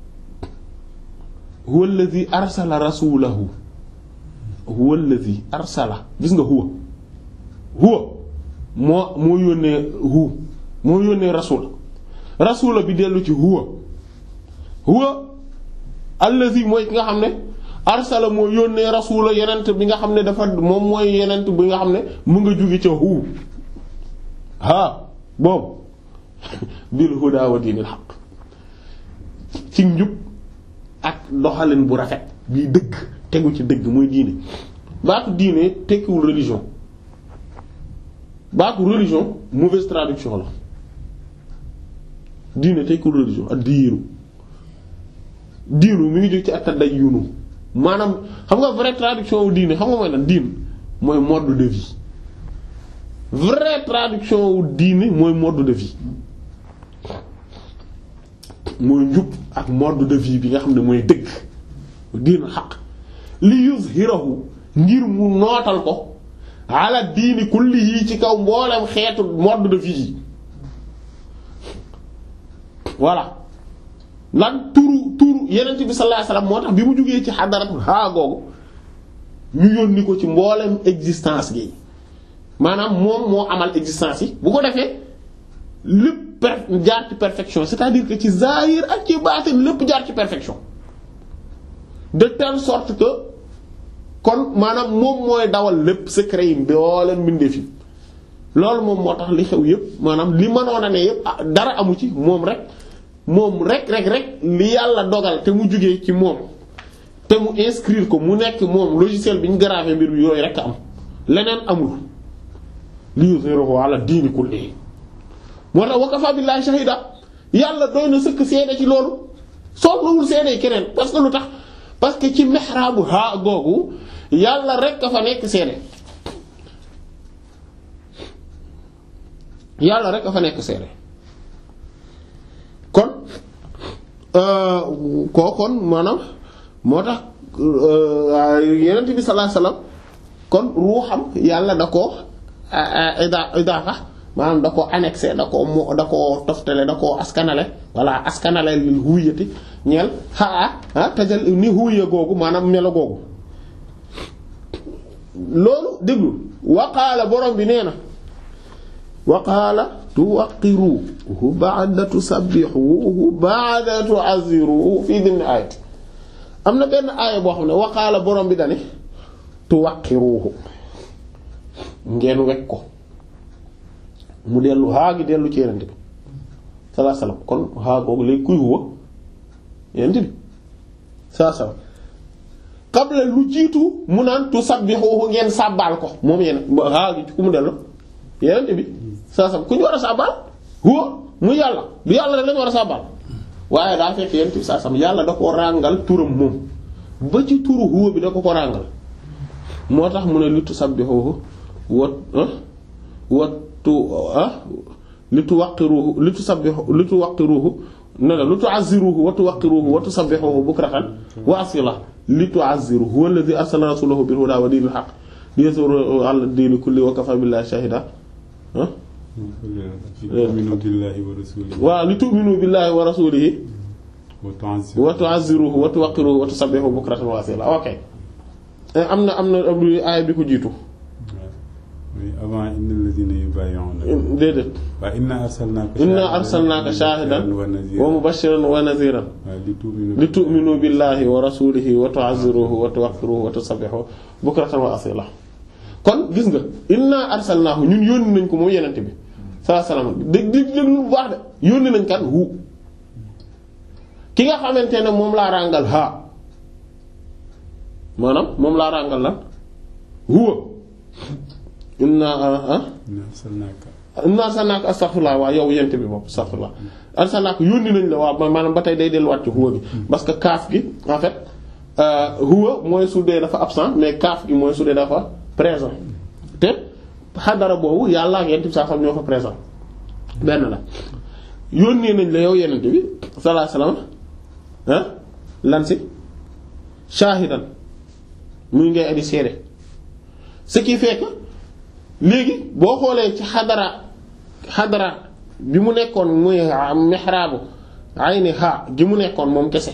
huwa alladhi arsala rasulahu huwa alladhi arsala gis nga huwa huwa moo moo yónnee hu moo yónnee rasul rasula bi dellu ci huwa huwa alladhi mooy ki nga xam ne arsala moo yónnee rasula yenent bi nga xam ne dafa moom mooy yenent bi nga xam ne mu nga jóge ca hu ha boobu bil huda wa diinil haqq ci njub ak doxalin bu rafet bii dëgg tegu ci dëgg mooy diine baatu diine tekkiwul religion baatu religion mauvaise traduction la diine tekkiwul religion ak diinu diinu mi ngi jóg ci ak tadayyunu maanaam xam nga vraie traduction wu diine xam nga mooy lan diin mooy mode de vie vraie traduction wu diine mooy mode de vie mooy njub ak mode de vie bi nga xam ne mooy dëgg diinu xaq li yuzhirahu ngir mu nootal ko ala diini kulli yi ci kaw mboolem xeetu mode de vie yi voilà lan turu turu yenent bi sallallahu alayhi wasallam moo tax bi mu jógee ci xadaratul haa googu ñu yónni ko ci mboolem existence gi maanaam moom moo amal existence yi bu ko defee lépp per jaar ci perfection c'est-à-dire que ci zahir ak ci baatin lépp jaar ci perfection de telle sorte que kon maanaam moom mooy dawal lépp secret yi mbooleen mbindee fi loolu moom moo tax li xew yépp maanaam li mënoon a ne yépp dara amu ci moom rek moom rek rek rek li yàlla dogal te mu jugee ci moom te mu inscrire ko mu nekk moom logiciel bi ñu gravé mbir bi yooyu rek am leneen amul li yuzhiruhu ala diini kulli moo tax wa kafa billahi shahida yàlla doy na sëkk seede ci loolu soxlawul seede keneen parce que lu tax parce que ci mihraabu ha googu yàlla rek a fa nekk seede yàlla rek a fa nekk seede kon koo kon maanaam moo tax yenent bi sallallahu alayhi wasallam kon ruuxam yàlla da ko ida idaafa maanaam da ko annexé da ko mo da ko toftale da ko askanale walla askanale lil huuyati ñeel xaa ah tajal ni huuya googu maanaam melo googu loolu déglu waqaala borom bi nee na waqaala tuwaqiruhu ba'da tusabbihuhu ba'da tu'azziruhu fii dimni ayat am na benn aaya boo xam ne waqaala borom bi dani tuwaqiruhu ngeen wekk ko mu dellu haa gi dellu ci yenent bi sallallahu alayhi wasallam kon haa googu léegi kuy huwa yenent bi sallallahu alayhi wasallam qabla lu jiitu mu naan tusabbihuhu ngeen sàbbaal ko moom yeneen haa gi ku mu dellu yenent bi sallallahu alayhi wasallam ku ñu war a sàbbaal huwa mu yàlla du yàlla rek lañu war a sàbbaal waaye daa fekk yenent bi sallallahu alayhi wasallam yàlla da ko ràngal turam moom ba ci turu huwa bi da ko ko ràngal moo tax mu ne li tusabbihuhu wa wattu li tuwaqqiruhu li tusabbihu li tuwaqqiruhu ne la li tu'azziruhu wa tuwaqqiruhu wa tusabbihuhu bukratan wa asila li tu'azziruhu huwa alladhi arsala rasulahu bil huda wa dinil haqq liyuzhirahu 'ala ad-dini kulli wa kafa billahi shahida waaw li tu'minu billahi wa rasulihi wa tu'azziruhu wa tuwaqqiruhu wa tusabbihuhu bukratan wa asila ok am na am na aaya bi ko jiitu avant innal ladhina yubayyi'una déedéet wa inna arsalnaka inna arsalnaka shahidan wa mubashiran wa nadhiran li tu'minu billahi wa rasulihi wa tu'azziruhu wa tuwaqqiruhu wa tusabbihuhu bukratan wa asila kon gis nga inna arsalnahu ñun yónni nañ ko moom yenente bi sallallahu alayhi wasallam dég dég déglu bu baax de yónni nañ kan hu ki nga xamante ne moom laa ràngal ha maanaam moom laa ràngal lan huwa inna inna arsalnaaka astaghfirullah waa yow yent bi bopp astaghfirullah arsalnaaka yónni nañ la waaw maanaam ba tey day delluwaat ci huwa gi parce que kaaf gi en fait huwa mooy su dee dafa absent mais kaaf gi mooy su dee dafa présent te xadara boobu yàlla ak yent bi saa xam ñoo fa présent benn la yónnee nañ la yow yenent bi sallallahu alayhi wasallam ah lan si shaahidan muy ngay adi seede ce qui fait que léegi boo xoolee ci xadara xadara bi mu nekkoon muy mihraabu ayni ha gi mu nekkoon moom kese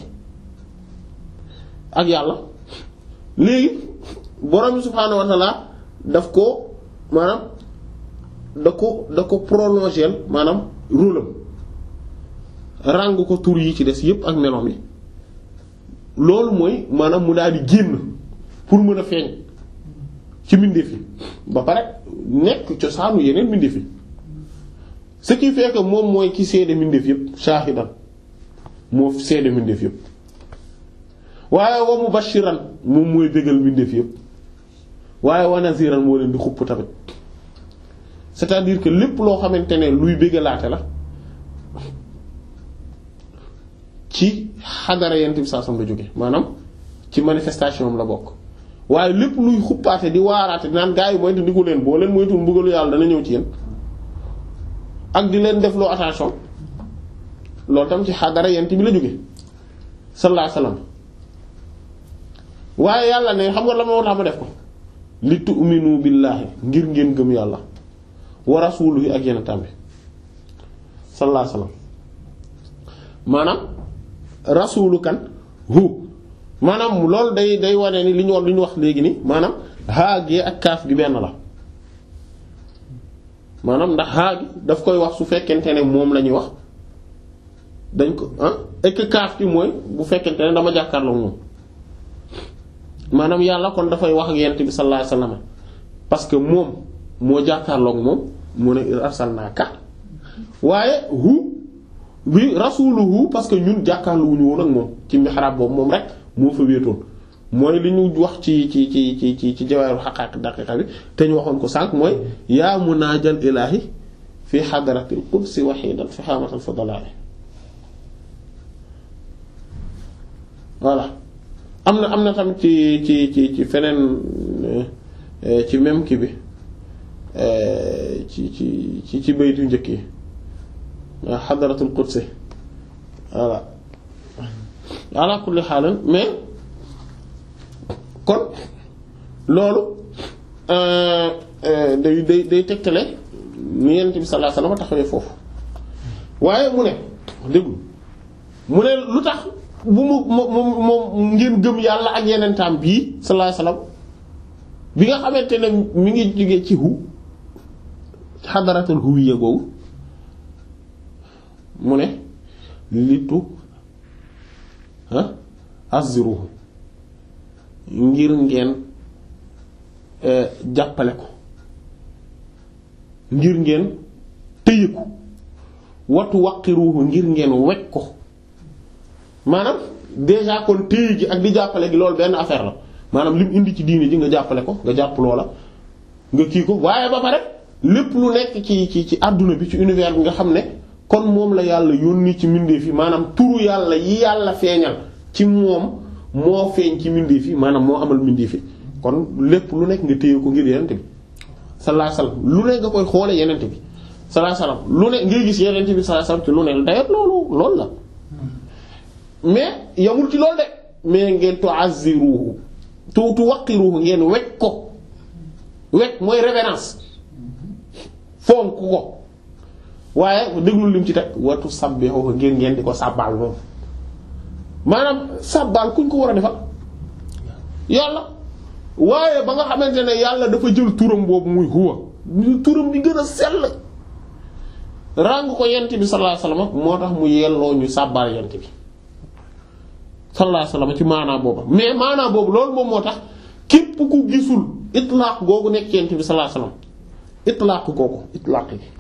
ak yàlla léegi borom subhaanahu wa ta'ala daf ko maanaam da ko da ko prolonger maanaam rôlam ràng ko tur yi ci des yépp ak meloom yi loolu mooy maanaam mu daal di génn pour mën a feeñ ci mbindeef yi ba pare nekk cosaanu yeneen mbindeef yi ce qui fait que moom mooy ki seede mbindeef yépp shaahidan moo seede mbindeef yépp waaye wa mubashiran moom mooy bégal mbindeef yépp waaye wa naziran moo leen di xupp tamit c'est-à-dire que lépp loo xamante ne luy bégalaate la ci xadara yent bi saa sam la jóge maanaam ci manifestation am la bokk waaye lépp luy xuppaate di waaraate naan gaa yi moytu di ko leen boo leen moytuwul mbugalu yàlla dana ñëw ci yéen ak di leen def loo attention loolu tam ci xadara yent bi la jóge sallallahu alayhi wasallam waaye yàlla ne xam nga la moo tax ma def ko li tu'minu billaahi ngir ngeen gëm yàlla wa rasuuluhi ak yeneen tam bi sallallahu alayhi wasallam maanaam rasuulu kan hu maanaam loolu day day wane ni li ñu wax li ñu wax léegi ni maanaam haa gi ak kaaf gi benn la maanaam ndax haa gi daf koy wax su fekkente ne moom la ñuy wax dañ ko ah et que kaaf gi mooy bu fekkente ne dama jàkkaarloo moom maanaam yàlla kon dafay wax ak yent bi sallallahu alayhi wasallam parce que moom moo jàkkaarloo ak moom mu ne arsalnaaka waaye hu bi rasuluhu parce que ñun jàkkaarluwuñu woon ak moom ci mihrab boobu moom rek moo fa wéetoon mooy li ñu wax ci ci ci ci ci ci jawaaru xaqaaq daqiqa bi te ñu waxoon ko sànq mooy yaa munaajal ilaahi fi hadratil qudsi wahidan fi haamatil fudalaa voilà am na am na tamit ci ci ci ci feneen ci même kii bi ci ci ci ci baytu njëkk yi xadaratul qudsi voilà ala kulli xaalan mais kon loolu day day day tegtale ni Yonent bi sallallahu alayhi wasallam taxawee foofu waaye mu ne déglu mu ne lu tax bu mu moom moom ngeen gëm yàlla ak yenentaam bii sallallahu alayhi wasallam bi nga xamante ne mi ngi jógee ci hu xadaratul huwiyya googu mu ne litu ah azruhu ngir ngeen jàppale ko ngir ngeen téye ko watu waqiruhu ngir ngeen wekk ko maanaam déjà kon téye gi ak di jàppale gi loolu benn affaire la maanaam lim indi ci diine ji nga jàppale ko nga jàpp loola nga kii ko waaye ba pare lépp lu nekk ci ci ci àdduna bi ci univers bi nga xam ne kon moom la yàlla yónni ci mbindeef yi maanaam turu yàlla yi yàlla feeñal ci moom moo feeñ ci mbindeef yi maanaam moo amal mbindeef yi kon lépp lu nekk nga téye ko ngir yenente bi sallallahu alayhi wasallam lu ne nga koy xoole yenente bi sallallahu alayhi wasallam lu ne ngay gis yenente bi sallallahu alayhi wasallam ci lu ne d'ailleurs loolu loolu la mais yamul ci loolu de mais ngeen tu'azziruhu tu tu waqiruhu ngeen wekk ko wekk mooy révérence fonk ko waaye déglul lim ci teg watu sabbihu ngeen ngeen di ko sàbbaal moom maanaam sàbbaal kuñ ko war a defal yàlla waaye ba nga xamante ne yàlla dafa jël turam boobu muy huwa turam bi gën a sell ràng ko yent bi sallallahu alayhi wasallam moo tax mu yelloo ñu sàbbaal yent bi sallallahu alayhi wasallam ci maanaa boobu mais maanaa boobu loolu moom moo tax képp ku gisul itlaaq googu nekk yent bi sallallahu alayhi wasallam itlaaq googu itlaaq gi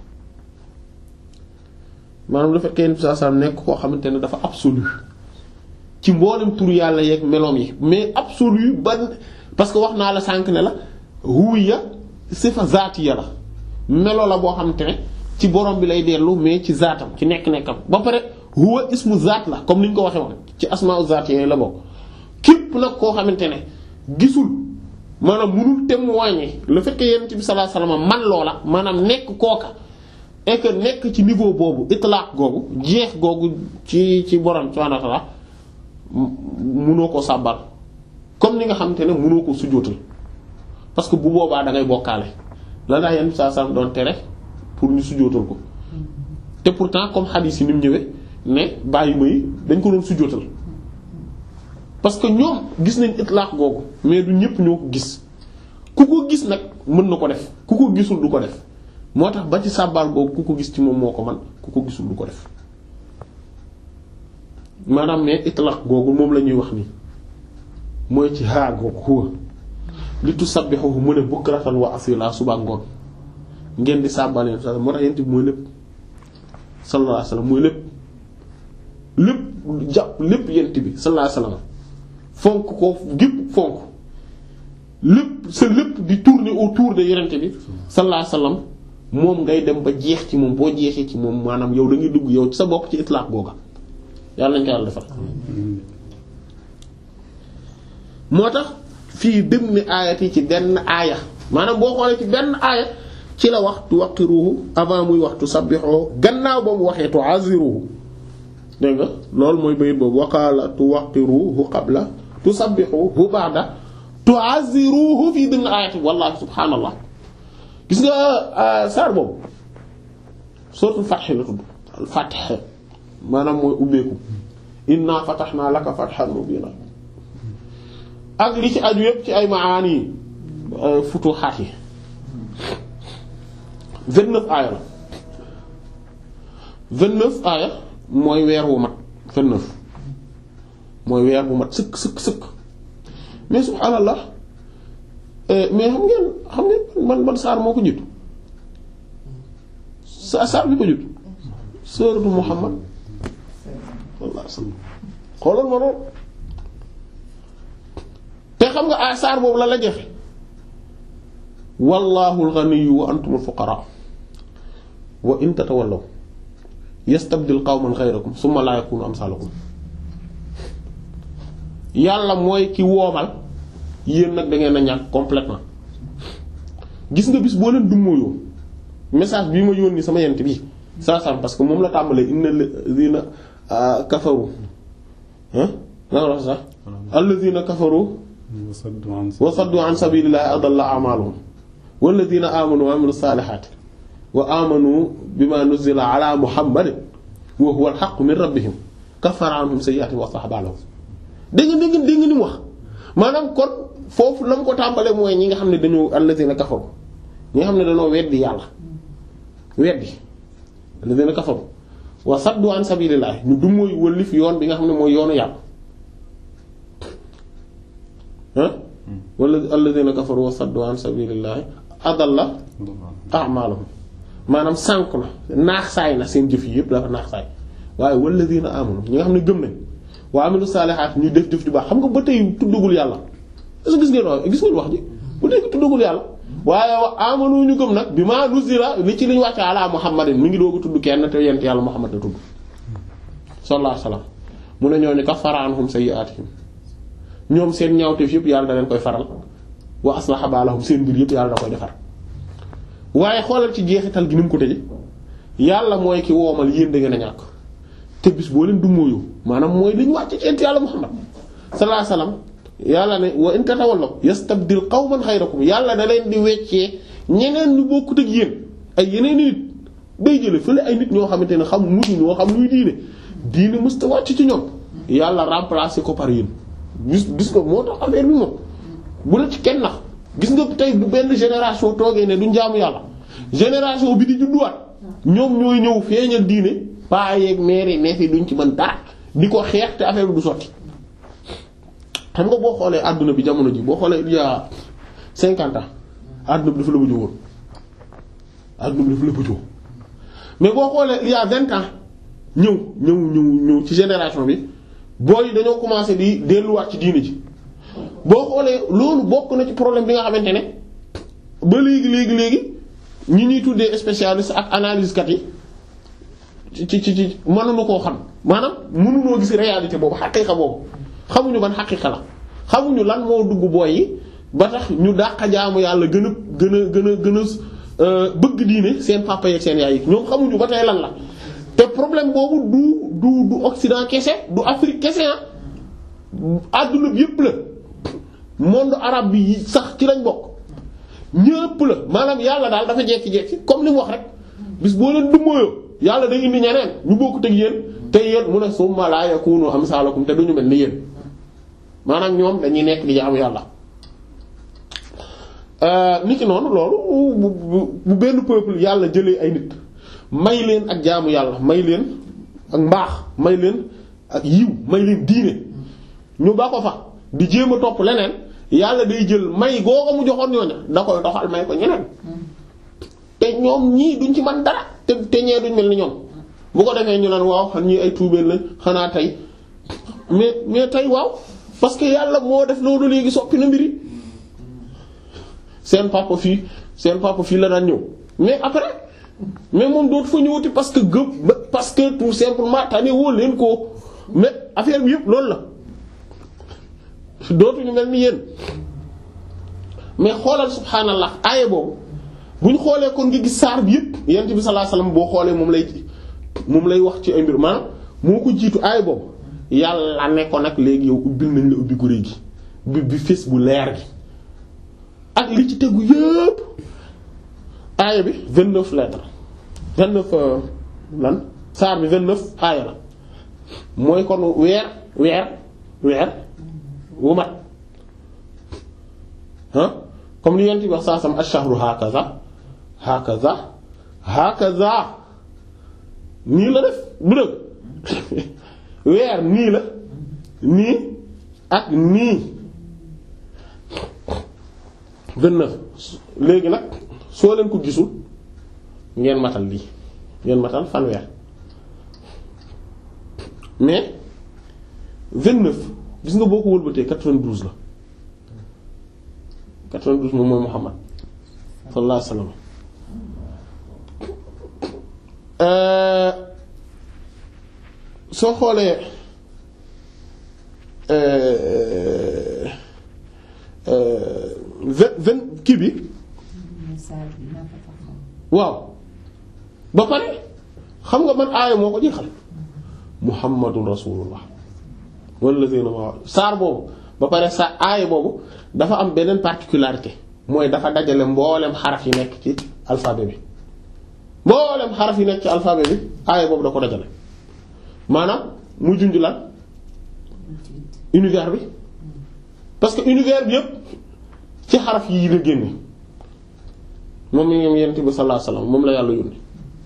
maanaam dafa yent bi sallallahu alayhi wasallam nekk koo xamante ne dafa absolu ci mboolem tur yàlla yeeg meloom yi mais absolu ban parce que wax naa la sànq ne la huwiya sifa zaatiya la melo la boo xamante ne ci borom bi lay dellu mais ci zaatam ci nekk-nekkam ba pare huwa ismu zaat la comme ni ñu ko waxee woon ci asmaa'u zaatiyya la bokk képp nag koo xamante ne gisul maanaam mënul témoigner le fait que yonent bi sallallahu alayhi wasallam man loola maanaam nekk kooka et que nekk ci niveau boobu itlaq googu jeex googu ci ci borom subhanahu wa ta'ala mënoo ko sàbbal comme ni nga xamante ne mënoo ko sujjóotal parce que bu boobaa da ngay bokkaale la daa yonent bi sallallahu alayhi wasallam doon tere pour ñu sujjóotal ko te pourtant comme hadith yi ni mu ñëwee ne bàyyi may dañ ko doon sujjóotal parce que ñoom gis nañ itlaq googu mais du ñëpp ñoo ko gis ku ko gis nag mën na ko def ku ko gisul du ko def moo tax ba ci sàbbaal googu ku ko gis ci moom moo ko man ku ko gisul du ko def maanaam ne itlaq googu moom la ñuy wax ni mooy ci haa googu huwa li tusabbihuhu mu ne bukratan wa asila suba ngoon ngeen di sàbbaal leen sa moo tax yent bi mooy lépp sallallahu alayhi wasallam mooy lépp lépp jàpp lépp yent bi sallallahu alayhi wasallam fonk ko gépp fonk lépp sa lépp di tourner autour de yonent bi sallallahu alayhi wasallam moom ngay dem ba jeex ci moom boo jeexee ci moom maanaam yow da ngay dugg yow ci sa bopp ci itlaq googa yàlla nañ ko yàlla defal moo tax fii dem ni aayat yi ci benn aaya maanaam boo xoolee ci benn aaya ci la wax tuwaqiruhu avant muy wax tusabbihu gannaaw ba mu waxee tu'azziruhu dégg nga loolu mooy bayit boobu waqaala tuwaqiruhu qabla tusabbihuhu ba'da tu'azziruhu fii dimna ayati wallahi subhaanallah gis nga saar boobu suratul fath la tudd al fath maanaam mooy ubbeeku inna fatahna laka fathan mubina ak li ci aju yépp ci ay maani futuhaat yi vingt-neuf aaya la vingt-neuf aaya mooy weer wu mat vingt-neuf mooy weer bu mat sëkk sëkk sëkk mais subhaanallah mais xam ngeen xam ngeen man man saar moo ko jiitu sa saar bi ko jiitu suuratu Muhammad sallallahu alayhi wasallam xoolal ma lool te xam nga a saar boobu la la jeexe wallahu al-ghaniyyu wa antumul fuqaraa wa in tatawallaw yastabdil qawman ghayrakum thumma la yakunu amsalakum yàlla mooy ki woomal yéen nag da ngeen a ñàkk complètement gis nga bis boo leen dummóoyoo message bii ma yónni sama yent bi saa sam parce que moom la tàmbalee innal ladhina kafaru ah nga wax sax alladhina kafaru wa saddu an sabilillahi adalla a'maluhum walladhina amanu wa amilu salihati wa amanu bima nuzila ala muhammadin wa huwa al-haqqu min rabbihim kaffara anhum sayyi'atihim wa aslaha balahum dégg nga dégg nga dégg nga ni mu wax maanaam kon foofu la mu ko tàmbalee mooy ñi nga xam ne dañoo alladhina kafaru ñi nga xam ne dañoo weddi yàlla weddi alladhina kafaru wa saddu an sabilillah ñu du mooy wëllif yoon bi nga xam ne mooy yoonu yàlla ah wala alladhina kafaru wa saddu an sabilillah adalla a'malahum maanaam sànk na naax saay na seen jëf yi yëpp dafa naax saay waaye walladhina amanu ñi nga xam ne gëm nañ wa amilu salihat ñu def jëf ju baax xam nga ba tey tuddagul yàlla est-ce que gis ngeen wax gis ngeen wax ji ba tey tuddagul yàlla waaye wa amanu ñu gëm nag bi ma nuzila li ci liñ wàcce ala muhammadin mi ngi doogu tudd kenn te yent yàlla muhammad la tudd sallallahu alayhi wasallam mu ne ñoo ni kaffara anhum sayyi'atihim ñoom seen ñaawteef yëpp yàlla da leen koy faral wa aslaha balahum seen mbir yëpp yàlla da koy defar waaye xoolal ci jeexital gi ni mu ko tëje yàlla mooy ki woomal yéen da ngeen a ñàkk te bis boo leen du mooyu maanaam mooy li ñu wàcce ci yent yàlla muhammad sallallahu alayhi wasallam yàlla ne wa in tatawallaw yastabdil qawman xayrakum yàlla da leen di weccee ñeneen ñu bokkut ak yéen ay yeneen nit day jële fële ay nit ñoo xamante ne xam musu ñoo xam luy diine diine mësta wàcc ci ñoom yàlla remplacer ko par yéen gis gis nga moo tax affaire bi moom bu la ci kenn nax gis nga tey bu benn génération toogee ne duñ jaamu yàlla génération bi di judduwaat ñoom ñooy ñëw feeñal diine paa yeeg mère yi ne fi duñ ci mën dara di ko xeex te affaire bi du sotti xam nga boo xoolee àdduna bi jamono ji boo xoolee il y a cinquante ans àdduna bi dafa la bëjoo woon àdduna bi dafa la bëjoo mais boo xoolee il y a vingt ans ñëw ñëw ñëw ñëw ci génération bi booy yi dañoo commencé di delluwaat ci diine ji boo xoolee loolu bokk na ci problème bi nga xamante ne ba léegi léegi léegi ñi ñuy tuddee spécialiste ak analyse kat yi ci ci ci mënuñu koo xam maanaam mënuñoo gis réalité boobu xaqiiqa boobu xamuñu ban xaqiiqa la xamuñu lan moo dugg booy yi ba tax ñu dàq jaamu yàlla gën a gën a gën a gën a bëgg diine seen papa yeeg seen yaay yi ñoom xamuñu ba tey lan la te problème boobu du du du Occident kese du Afrique kese ah adduna bi yëpp la monde arabe bi sax ci lañ bokk ñëpp la maanaam yàlla daal dafa jekki-jekki comme li mu wax rek bis boo leen dumóoyoo yàlla day indi ñeneen ñu bokk teg yéen te yéen mu ne summa la yakunu amsalakum te duñu mel ni yéen maanaam ñoom dañuy nekk di jaamu yàlla nit ki noonu loolu bu bu benn peuple yàlla jëlee ay nit may leen ak jaamu yàlla may leen ak mbaax may leen ak yiw may leen diine ñu ba ko fa di jéem a topp leneen yàlla day jël may googa mu joxoon ñooña da koy doxal may ko ñeneen te ñoom ñii duñ ci man dara te te ñee duñ mel ni ñoom bu ko defee ñu naan waaw xam ñii ay tuubeen lañ xanaa tey mais mais tey waaw parce que yàlla moo def loolu léegi soppi na mbiri seen papa fii seen papa fii la daan ñëw mais après mais moom dootu fa ñëwati parce que gëm parce que tout simplement tane woo leen ko mais affaire bi yëpp loolu la dootuñu mel ni yéen mais xoolal subhaanallah aaye boobu bu ñu xoolee kon nga gis saar bi yëpp yent bi sallallahu alayhi wasallam boo xoolee moom lay moom lay wax ci ay mbir maanaam moo ko jiitu aaye boobu yàlla ne ko nag léegi yow ubbil nañ la ubbi gu rëy gi bi bi fés bu leer gi ak li ci tegu yëpp aaye bi vingt-neuf lettres vingt-neuf lan saar bi vingt-neuf aaye la mooy kon weer weer weer wu mat ah comme li yent bi wax saa sam ash-shahru hakaza hakaza hakaza nii la def bu dëgg weer nii la nii ak nii vingt-neuf léegi nag soo leen ko gisul ngeen matal lii ngeen matal fanweer mais vingt-neuf gis nga boo ko wëlbatee quatre-vingt-douze la quatre-vingt-douze moom mooy Muhammad sallallahu alayhi wasallam soo xoolee vingt vingt kii bi waaw ba pare xam nga man aaya moo ko jeexal Muhammadun rasulullah wallazina ma saar boobu ba pare sa aaya boobu dafa am beneen particularité mooy dafa dajale mboolem xaraf yi nekk ci alphabet bi mboolem xaraf yi nekk ci alphabet bi aaya boobu da ko dajale maanaam mu junj lan univers bi parce que univers bi yépp ci xaraf yi la génne moom mi ngi yonent bi sallallahu alayhi wasallam moom la yàlla yónni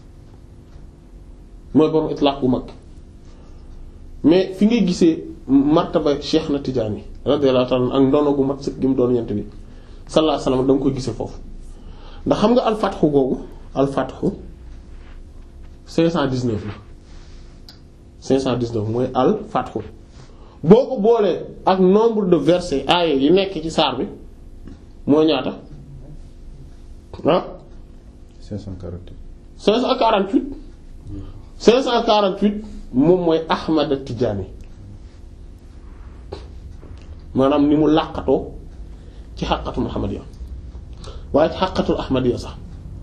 mooy borom itlaq bu mag mais fi ngay gisee martaba Cheikh na Tidiane radiyallahu ta'ala ak ndono gu mat sëkk gi mu doon yonent bi sallallahu alayhi wasallam da nga koy gisee foofu ndax xam nga al-fathu googu al-fathu cinq cent dix-neuf la cinq cent dix-neuf mooy al-fathu boo ko boolee ak nombre de versets aaya yi nekk ci saar bi mooy ñaata ah cinq cent quarante-huit cinq cent quarante-huit cinq cent quarante-huit moom mooy Ahmad Tidiane maanaam ni mu làqatoo ci xaqatu Muhammadiya waaye ci xaqatul Ahmadiya sax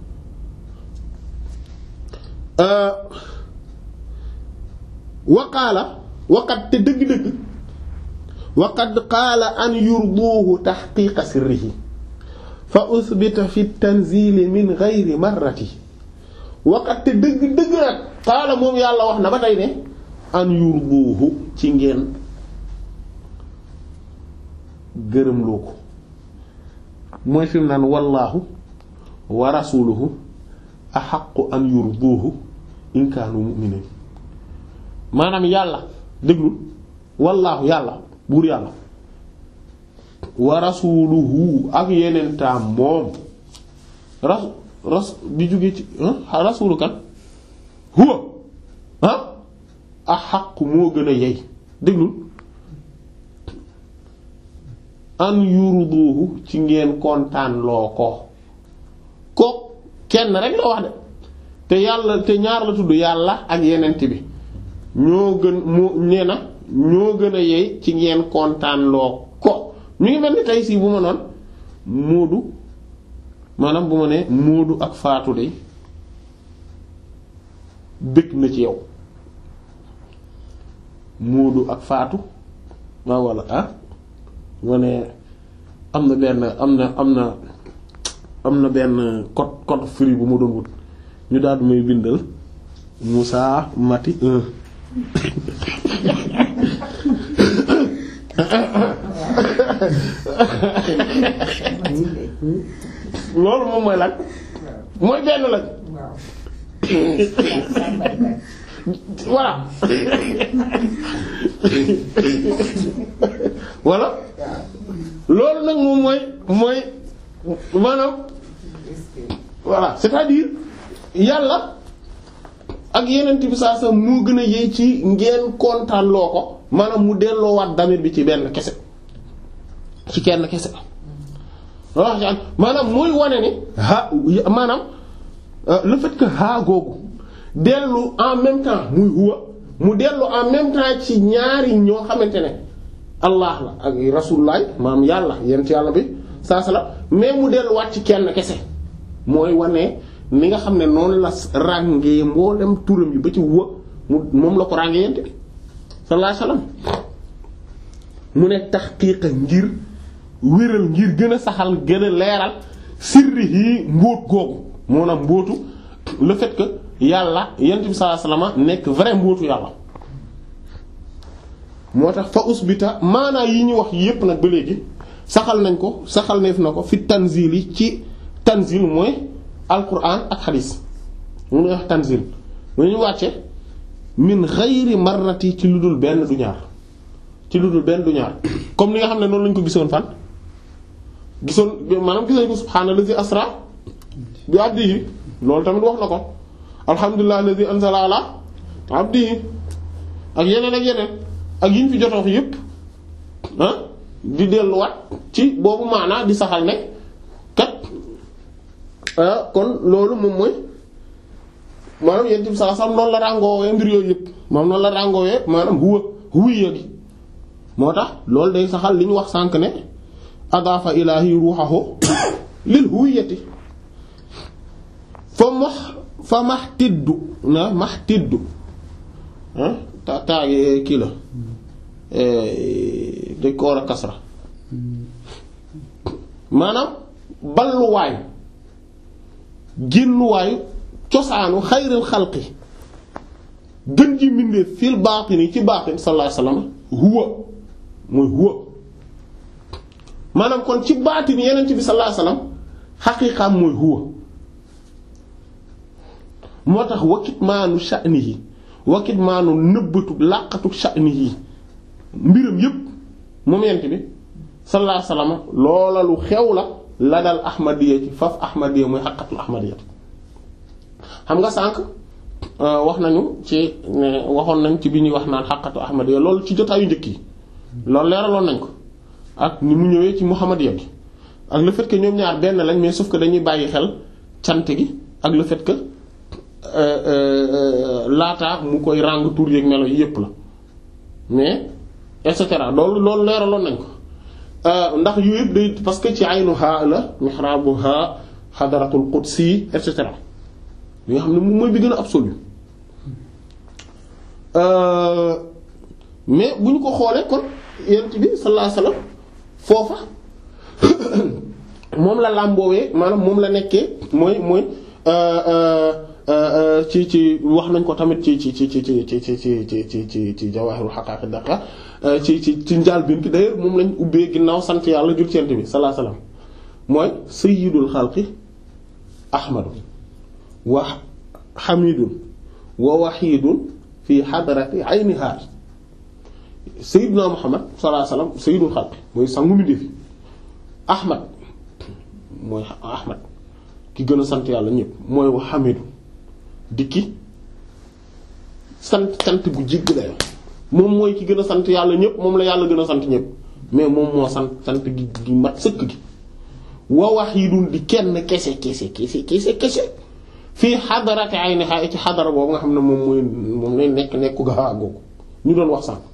waqaala waqat te dëgg-dëgg waqad qaala an yurduuhu taxqiiqa sirrihi fa usbita fi tanzili min ghayri marrati waqat te dëgg-dëgg nag qaala moom yàlla wax na ba tey ne an yurduuhu ci ngeen gërëmloo ko mooy fi mu naan wallaahu wa rasuluhu ahaqqu an yurduuhu in kaanu mu'minin maanaam yàlla déglul wallaahu yàlla buur yàlla wa rasuluhu ak yeneen taam moom ras ras di jóge ci rasulu kan huwa ah ahaqqu moo gën a yey déglul an yurduhu ci ngeen kontaan loo ko ko kenn rek la wax de te yàlla te ñaar la tudd yàlla ak yenent bi ñoo gën moo nee na ñoo gën a yey ci ngeen kontaan loo ko ñu ngi mel ni tey si bu ma noon Moodu maanaam bu ma ne Moodu ak Faatu de bëgg na ci yow Moodu ak Faatu waaw walla ah ma ne am na benn am na am na am na benn code code free bu ma doon wut ñu daal di may bindal Moussa Mati un loolu moom mooy lan mooy benn lañ voilà voilà loolu nag moom mooy mooy maanaam voilà c'est-à-dire yàlla ak yeneen bi saa saa moo gën a yey ci ngeen kontaan loo ko maanaam mu delloowaat damir bi ci benn kese ci kenn kese wax ci maanaam mooy wane ni ha maanaam le fait que ha googu dellu en même temps muy huwa mu dellu en même temps ci ñaari ñoo xamante ne allah la ak rasulullah maanaam yàlla yent yàlla bi saa sa la mais mu delluwaat ci kenn kese mooy wane ni nga xam ne noonu la ràngee mboolem turam yi ba ci huwa mu moom la ko ràngee yent bi sallallahu alayhi wasallam mu ne tahqiq ngir wéral ngir gën a saxal gën a leeral sirri yi mbóot googu moo na mbóotu le fait que yàlla yent bi sallallahu alayhi wasallam nekk vrai mbóotu yàlla moo tax fa usbita maanaa yi ñu wax yépp nag ba léegi saxal nañ ko saxal neef na ko fi tanzil yi ci tanzil mooy alquran ak xadiis mu ngi wax tanzil mu ñu wàcce min ghayri marrati ci lu dul benn du ñaar ci lu dul benn du ñaar comme ni nga xam ne noonu lañ ko gisoon fan gisoon maanaam gisoon ko subhaanallazi asra bi abdihi loolu tamit wax na ko alhamdulillahi allazi anzala ala abdihi ak yeneen ak yeneen ak yi ñu fi jot a wax yépp ah di delluwaat ci boobu maanaa di saxal ne kat kon loolu moom mooy maanaam yéen tamit sax sax noonu la ràngoowee mbir yooyu yépp moom noonu la ràngoowee maanaam huwa huwiya gi moo tax loolu day saxal li ñu wax sànq ne adaafa ilaahi ruuhahu lil huwiyati fa max fa max tiddu na max tiddu ah ta taagi kii la dañ ko war a kasra maanaam balluwaayu génnuwaayu cosaanu xayril xalqi gën ji mbindee fil baatini ci baatin sallallahu alayhi wasallam huwa mooy huwa maanaam kon ci baatini yeneen bi sallallahu alayhi wasallam xaqiiqaam mooy huwa moo tax wakit maanu sha'nihi wakit maanu nëbbatu làqatu sha'nihi mbiram yépp moom yent bi sallallahu alayhi wasallam loola lu xew la la dal ahmadiyya ci faf ahmadiyya mooy xaqatul ahmadiyya xam nga sànq wax nañu ci ne waxoon nañ ci bi ñuy wax naan xaqatu ahmadiyya loolu ci jotaayu njëkk yi loolu leeraloon nañ ko ak ni mu ñëwee ci muhammadiyya bi ak le fait que ñoom ñaar benn lañ mais sauf que dañuy bàyyi xel cant gi ak le fait que laata mu koy ràng tur yeeg melo yi yépp la mais et cetera loolu loolu leeraloon nañ ko ndax yu yëpp day parce que ci aynuha la mihrabuha xadaratul qudsi et cetera li nga xam ne moom mooy bi gën a absolu mais bu ñu ko xoolee kon yent bi sallallahu alayhi wasallam foofa moom la làmboowee maanaam moom la nekkee mooy mooy ci ci wax nañ ko tamit ci ci ci ci ci ci ci ci ci ci ci jawahirul haqa'iq daqa ci ci ci njaal bin ki d'ailleurs moom lañ ubbee ginnaaw sant yàlla jul cent bi sallallahu alayhi wasallam mooy sayyidul xalqi ahmadu wa hamidun wa wahidun fi hadrati ayniha sayyiduna muhammad sallallahu alayhi wasallam sayyidul xalqi mooy sangu mi defi ahmad mooy ahmad ki gën a sant yàlla ñépp mooy wa hamidu dikki sant sant bu jégg dayo moom mooy ki gën a sant yàlla ñépp moom la yàlla gën a sant ñépp mais moom moo sant sant gi gi mat sëkk gi wa wahidun di kenn kese kese kese kese kese fii xadarati ayniha ci xadara boobu nga xam ne moom mooy moom lay nekk nekku gaa googu ñu doon wax sànq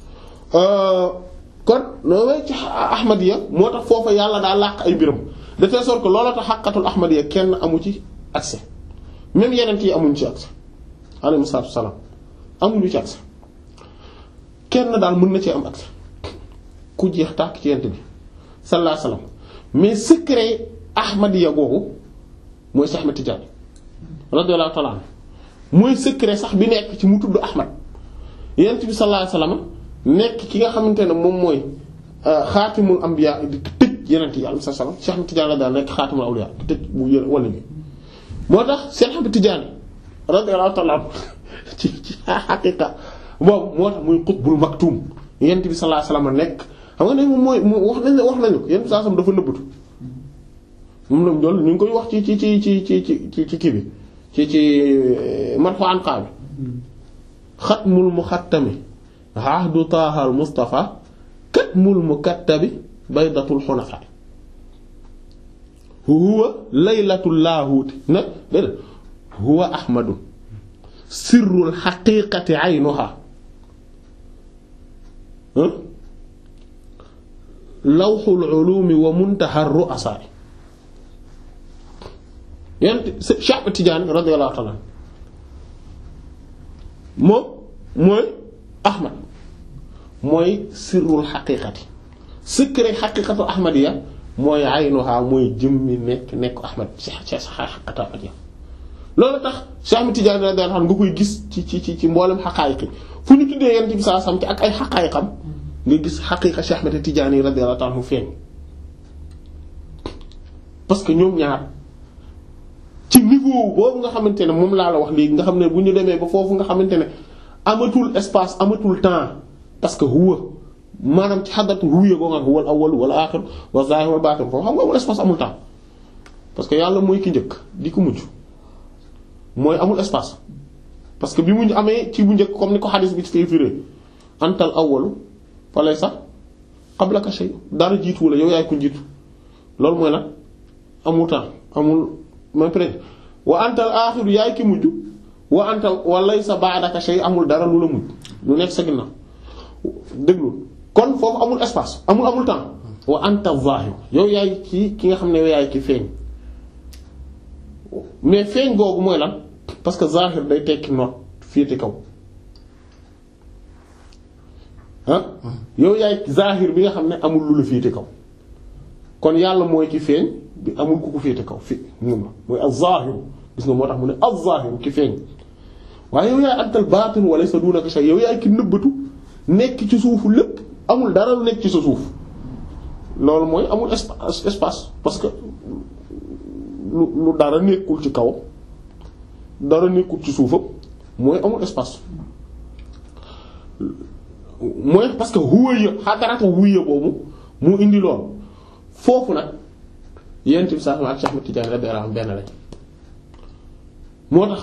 kon noonu ci ahmadiyya moo tax foofa yàlla daa làq ay biram de telle sorte que loola tax xaqatul ahmadiyya kenn amu ci accès même yeneen yi amuñu ci accès alayhi salaatu wassalaam amuñu ci accès kenn daal mën na ci am accès ku jeex tàkk ci yent bi sallallahu alayhi wasallam mais secret ahmadiyya googu mooy Cheikh Ahmed Tidiane radiyallahu ta'ala anhu mooy secret sax bi nekk ci mu tudd Ahmad yent bi sallallahu alayhi wasallam nekk ki nga xamante ne moom mooy xaatimul anbiya di tëj yeneen yi alayhi salaam Cheikh Ahmed Tidiane la daal nekk xaatimul awliya di tëj bu yë wala bi moo tax Cheikh Ahmed Tidiane radiyallahu ta'ala anhu ci ci xaqiqa boobu moo tax muy qutbul maktum yent bi sallallahu alayhi wasallam nekk xam nga ne moom mooy wax nañ wax nañu ko yent bi sallallahu alayhi wasallam dafa nëbbatu moom la ñu ñu ngi koy wax ci ci ci ci ci ci ci kii bi ci ci marfu anqa bi xatmul muxattami ahdu taahal mustafa katmul mukattabi baydatul xunafa huwa laylatul laahuuti na déedéet huwa ahmadu sirrul xaqiiqati aynuha lawxul ulumi wa muntahar ru'asa yent Cheikh Tidiane radiyallahu ta'ala moom mooy ahmad mooy sirrul xaqiiqati secret xaqiiqatu ahmadiyya mooy aynuha mooy jëmmi nekk nekk ahmad ci ci xaqiiqatu ahmadiyya loolu tax Cheikh Ahmed Tidiane radiyallahu anhu nga koy gis ci ci ci ci mboolem xaqaayiq yi fu ñu tuddee yent bi saa sam ci ak ay xaqaayiqam nga gis xaqiiqa Cheikh Ahmed Tidiane radiyallahu anhu feeñ parce que ñoom ñaar ci niveau boobu nga xamante ne moom laa la wax léegi nga xam ne bu ñu demee ba foofu nga xamante ne amatul espace amatul temps parce que huwa maanaam ci xadatu huwa boo nga huwal awwal wal aaxir wa zaahir wal baatin foofu xam nga amul espace amul temps parce que yàlla mooy ki njëkk di ko mujj mooy amul espace parce que bi mu amee ci bu njëkk comme ni ko xadis bi ci firé antal awwalu fa laysa qablaka shay dara jiitu wala yow yaay ko jiitu loolu mooy nag amul temps amul même peut wa antal aaxiru yaay ki mujj wa antal wa laysa ba'daka shay amul dara lu la mujj lu nekk sa ginnaaw déglu kon foofu amul espace amul amul temps wa anta zaahir yow yaay ki ki nga xam ne yow yaay ki feeñ mais feeñ googu mooy lan parce que zaahir day tekki noot féete kaw ah yow yaay zaahir bi nga xam ne amul lu la féete kaw kon yàlla mooy ki feeñ bi amul ku ko féete kaw fi moom la mooy az-zaahiru gis nga moo tax mu ne az-zaahiru ki feeñ waaye yow yaay antal baatin wala sa duunaka shay yow yaay ki nëbbatu nekk ci suufu lépp amul dara lu nekk ci sa suuf loolu mooy amul espace espace parce que lu lu dara nekkul ci kaw dara nekkul ci suufam mooy amul espace mooy parce que huwa xadarata huwa boobu mu indi lool foofu nag yent bi sax ak Cheikh Ahmed Tidiane radiyallahu anhu benn lañ moo tax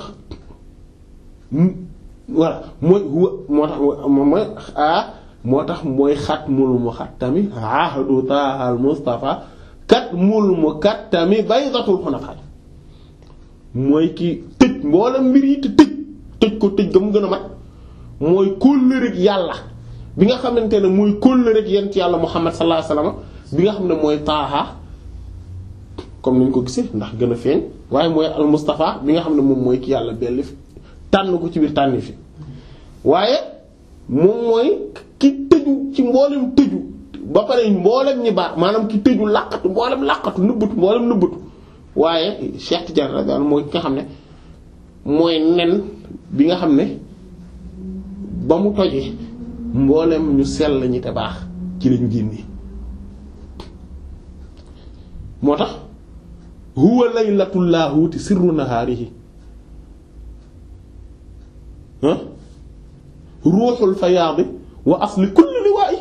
voilà mooy huwa moo tax mooy a moo tax mooy xatmul muxattami ahdu taahal Mustafa katmul mukattami baydatul xunafa mooy ki tëj mboolem mbir yi te tëj tëj ko tëj ga mu gën a mat mooy kóllëreek yàlla bi nga xamante ne mooy kóllëreek yent yàlla Muhammad sallallahu alayhi wasallam bi nga xam ne mooy taaha comme ni ñu ko gisee ndax gën a feeñ waaye mooy al Mustafa bi nga xam ne moom mooy ki yàlla belli tànn ko ci biir tànni fi waaye moom mooy ki tëju ci mboolem tëju ba pare mboolem ñi baax maanaam ki tëju làqatu mboolem làqatu nëbbatu mboolem nëbbatu waaye Cheikh Tidiane radiyallahu mooy ki nga xam ne mooy nen bi nga xam ne ba mu tojee mboolem ñu sell ñi te baax ci lañu génnee moo tax huwa laylatul laahuuti sirru nahaarihi ha ruuxul fayaadi wa asli kulli liwaa'i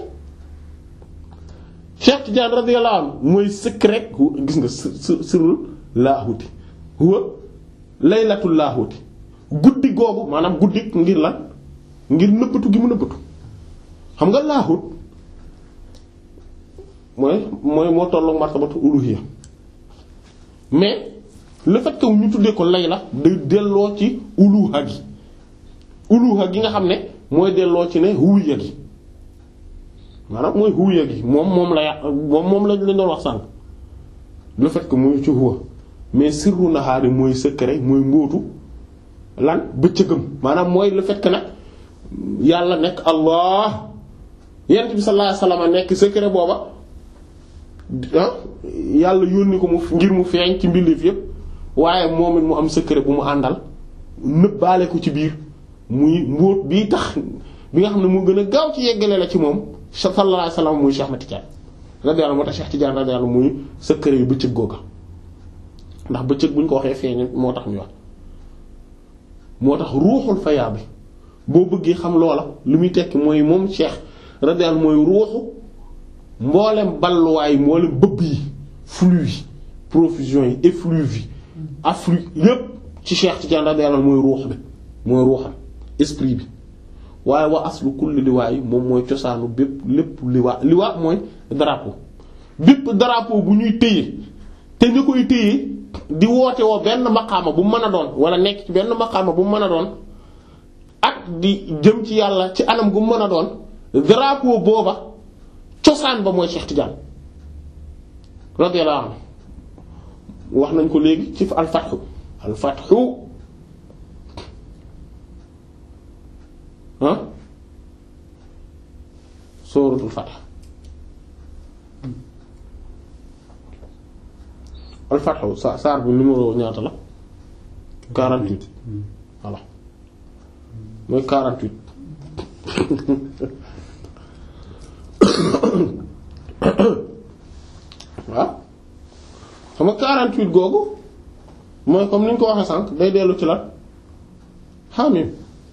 Cheikh Tidiane radiyallahu anhu mooy secret gis nga sirrul laahuuti huwa laylatul laahuuti guddi googu maanaam guddi ngir lan ngir nëbbatu gi mu nëbbatu xam nga laahut mooy mooy moo tollook martabatu uluhiyya mais le fait que ñu tuddee ko layla day delloo ci uluha gi uluha gi nga xam ne mooy delloo ci ne huwiya gi maanaam mooy huwiya gi moom moom la yà moom moom lañ leen doon wax sànq le fait que muy ci huwa mais sirru nahaari mooy secret mooy mbóotu lan bëccëgam maanaam mooy le fait que nag yàlla nekk allah yent bi sallallahu alayhi wasallam nekk secret booba ah yàlla yónni ko mu ngir mu feeñ ci mbindeef yépp waaye moom it mu am secret bu mu àndal nëbbaale ko ci biir muy mbóot bii tax bi nga xam ne mu gën a gaaw ci yeggale la ci moom sallallahu alayhi wasallam muy Cheikh Ahmed Tidiane radiyallahu moo tax Cheikh Tidiane radiyallahu muy secret yu bëccëg googa ndax bëccëg bu ñu ko waxee feeñ moo tax ñu wax moo tax ruuxul fayaa bi boo bëggee xam loola li muy tekki mooy moom Cheikh radiyallahu mooy ruuxu mboolem balluwaay mboolem bëbb yi flux yi profusion yi effluve yi afflux yépp ci Cheikh Tidiane radiyallahu mooy ruux bi mooy ruuxam esprit bi waaye wa aslu kulli liwaay moom mooy cosaanu bépp lépp liwaa liwaa mooy drapeau bépp drapeau bu ñuy téye te ñu koy téye di woote woo benn maqaama bu mën a doon wala nekk ci benn maqaama bu mën a doon ak di jëm ci yàlla ci anam gu mën a doon drapeau booba cosaan ba mooy Cheikh Tidiane radiyallahu anhu wax nañ ko léegi ci al-Fathu al-Fathu ah suratul Fath al-Fathu sa saar bi numéro ñaata la quarante-huit voilà mooy quarante-huit waaw xam nga quarante-huit googu mooy comme ni ñu ko waxee sànq day dellu ci la Hamim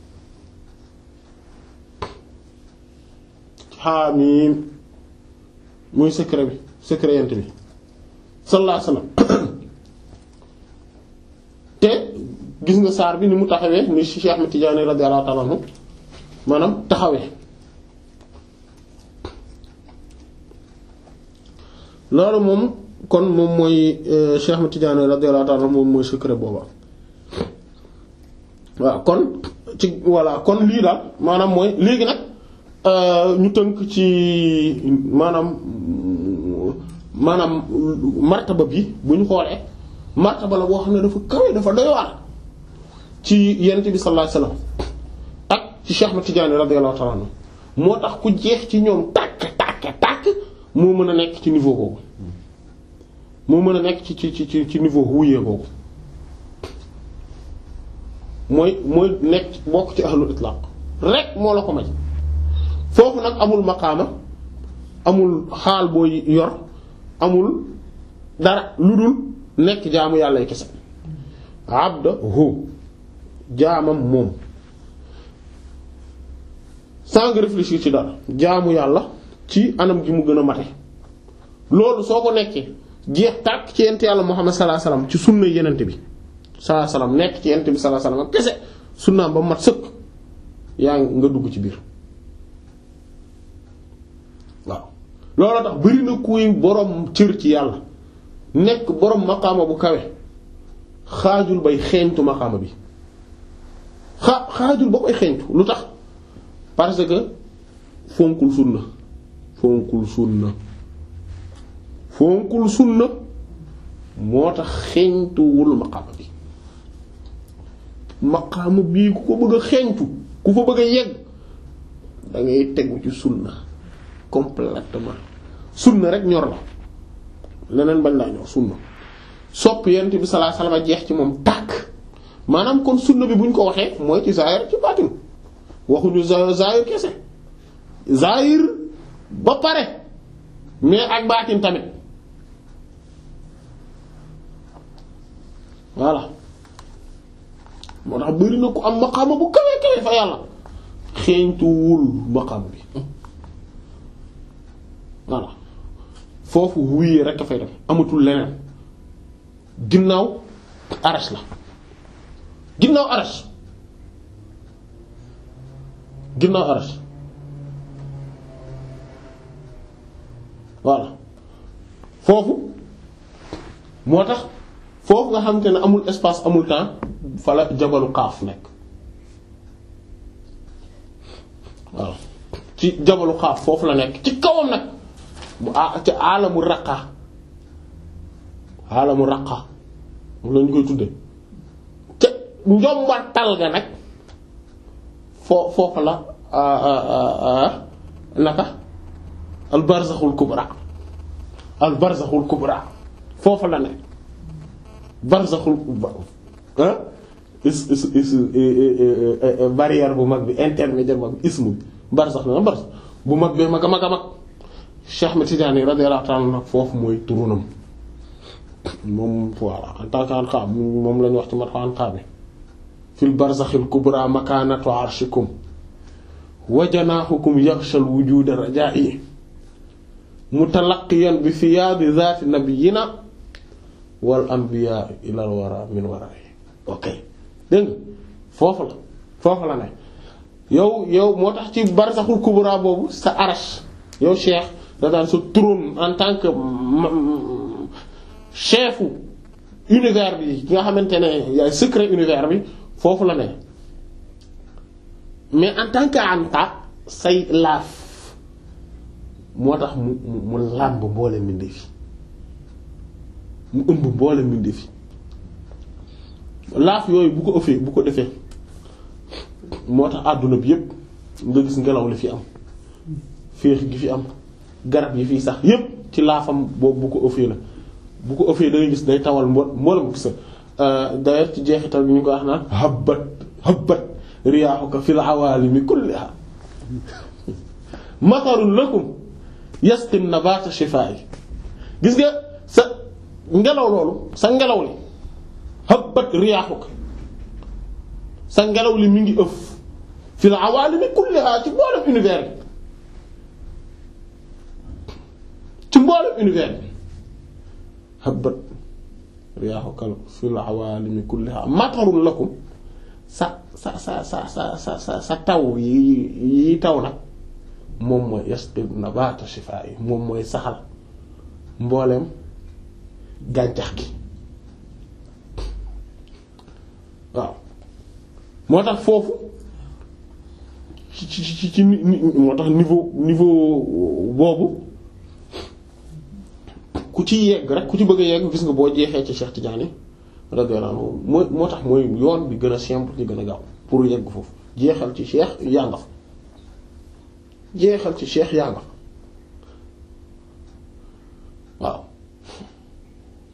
Hamim muy secret bi secret yent bi sallallahu alayhi wasallam te gis nga saar bi ni mu taxawee ni Cheikh Ahmed Tidiane radiyallahu ta'ala anhu maanaam taxawee loolu moom kon moom mooy Cheikh Ahmed Tidiane radiyallahu ta'ala moom mooy secret booba waaw kon ci voilà kon lii daal maanaam mooy léegi nag ñu tënk ci maanaam maanaam martaba bi bu ñu xoolee martaba la boo xam ne dafa kawe dafa doy waar ci yonent bi sallallahu alayhi wasallam ak ci Cheikh Ahmed Tidiane radiyallahu ta'ala anhu moo tax ku jeex ci ñoom tàkk tàkk tàkk moo mën a nekk ci niveau boobu moo mën a nekk ci ci ci ci niveau wuyee boobu mooy mooy nekk bokk ci ahlul itlaq rek moo la ko may foofu nag amul maqaama amul xaal booy yor amul dara lu dul nekk jaamu yàlla yi kese abdahu jaamam moom sans nga réfléchir ci dara jaamu yàlla ci anam gi mu gën a mate loolu soo ko nekkee jeex tàkk ci yent yàlla Muhammad sallallahu alayhi wasallam ci sunna yenente bi sallallahu alayhi wasallam nekk ci yenente bi sallallahu alayhi wasallam kese sunnaam ba mat sëkk yaa nga dugg ci biir waaw loolu tax bari na kuy borom cër ci yàlla nekk borom maqaama bu kawe xaajul bay xeeñtu maqaama bi xaa xaajul ba koy xeeñtu lu tax parce que fonkul sunna fonkul sunna fonkul sunna moo tax xeeñtuwul maqaama bi maqaama bii ku ko bëgg a xeeñtu ku fa bëgg a yegg da ngay tegu ci sunna complètement sunna rek ñor la leneen bañ laa ñor sunna sopp yent bi sallallahu alayhi wasallam jeex ci moom tàkk maanaam kon sunna bi buñ ko waxee mooy ci zahir ci baatin waxuñu zahir kese zahir ba pare mais ak baatin tamit voilà moo tax bari na ku am maqaama bu kawe kawe fa yàlla xeeñtuwul maqaama bi voilà foofu wuyee rekk a fay def amatul leneen ginnaaw arash la ginnaaw arash ginnaaw arash voilà foofu moo tax foofu nga xamante ne amul espace amul temps fa la jabalu xaaf nekk voilà ci jabalu xaaf foofu la nekk ci kawam nag bu a ci aalamu raqa aalamu raqa moom la ñu koy tudde ca njombatal ga nag foo foofu la naka al barzaxul kubra al barzaxul kubra foofu la ne barzaxul ah is is is barrière bu mag bi intermédiaire bu mag bi ismu bi barzax la barzax bu mag bee mag a mag a mag Cheikh Ahmed Tidiane radiyallahu ta'ala nag foofu mooy turunam moom voilà en tant que anqa moom lañu wax ci mat anqa bi fil barzaxil kubra makanatu arshikum wa janahukum yaghshal wujuda raja'i mutalaqiyan bi thiyabi zati nabiyyina wal anbiya ila al wara min wara'i ok dégg nga foofu la foofu la ne yow yow moo tax ci barzaxul kubra boobu sa arash yow cheikh da daan sa trône en tant que chefu univers bi ki nga xamante ne yaay secret univers bi foofu la ne mais en tant que anta say laaf moo tax mu mu làmb mboole mbindeef mu ëmb mboole mbindeef laaf yooyu bu ko ëffee bu ko defee moo tax àdduna bi yépp nga gis ngelaw li fi am féex gi fi am garab yi fii sax yépp ci laafam boobu bu ko ëffee la bu ko ëffee da ngay gis day tawal mbo mboolem gis d'ailleurs ci jeexital bi ñu ko wax naan habbat habbat riyaahuka fil awaalimi kulliha matarun lakum yasqi nabata shifaa'i gis nga sa ngelaw loolu sa ngelaw li habbat riyaahuka sa ngelaw li mi ngi ëff fil awaalimi kulliha ci mboolem univers bi ci mboolem univers bi habbat riyaahuka fil awaalimi kulliha matarun lakum sa sa sa sa sa sa sa sa taw yi yi taw nag moom mooy yasqi nabata shifaa'i moom mooy saxal mbooleem gàncax gi waaw moo tax foofu ci ci ci ci moo tax niveau niveau boobu ku ci yegg rek ku ci bëgg a yegg gis nga boo jeexee ci Cheikh Tidiane radiyallahu anhu moo moo tax mooy yoon bi gën a simple ci gën a gaaw pour yegg foofu jeexal ci Cheikh yaa nga fa jeexal ci Cheikh yaa nga fa waaw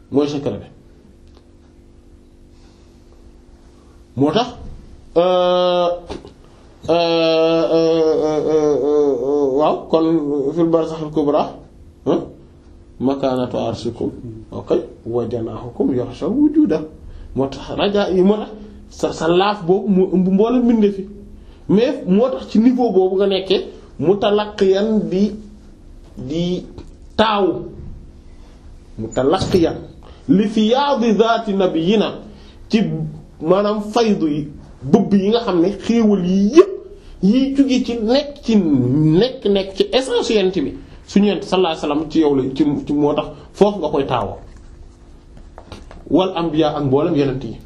mooy secret bi moo tax waaw kon fil barzakhil kubra makaanatu arshikum ok wa janaahukum yaghshal wujuda moo tax raja yi moo tax sa sa laaf boobu moo ëmb mboolem mbinde fi mais moo tax ci niveau boobu nga nekkee mutalaqiyan di di taaw mutalaqiyan li fiyaadi zaati nabiyina ci maanaam faydu yi bëbb yi nga xam ne xéewal yi yépp yiy jóge ci nekk ci nekk nekk ci essentiel bi suñu yent sallallahu alayhi wasallam ci yow la ci ci moo tax foofu nga koy taawoo wal anbiya ak mboolem yenent yi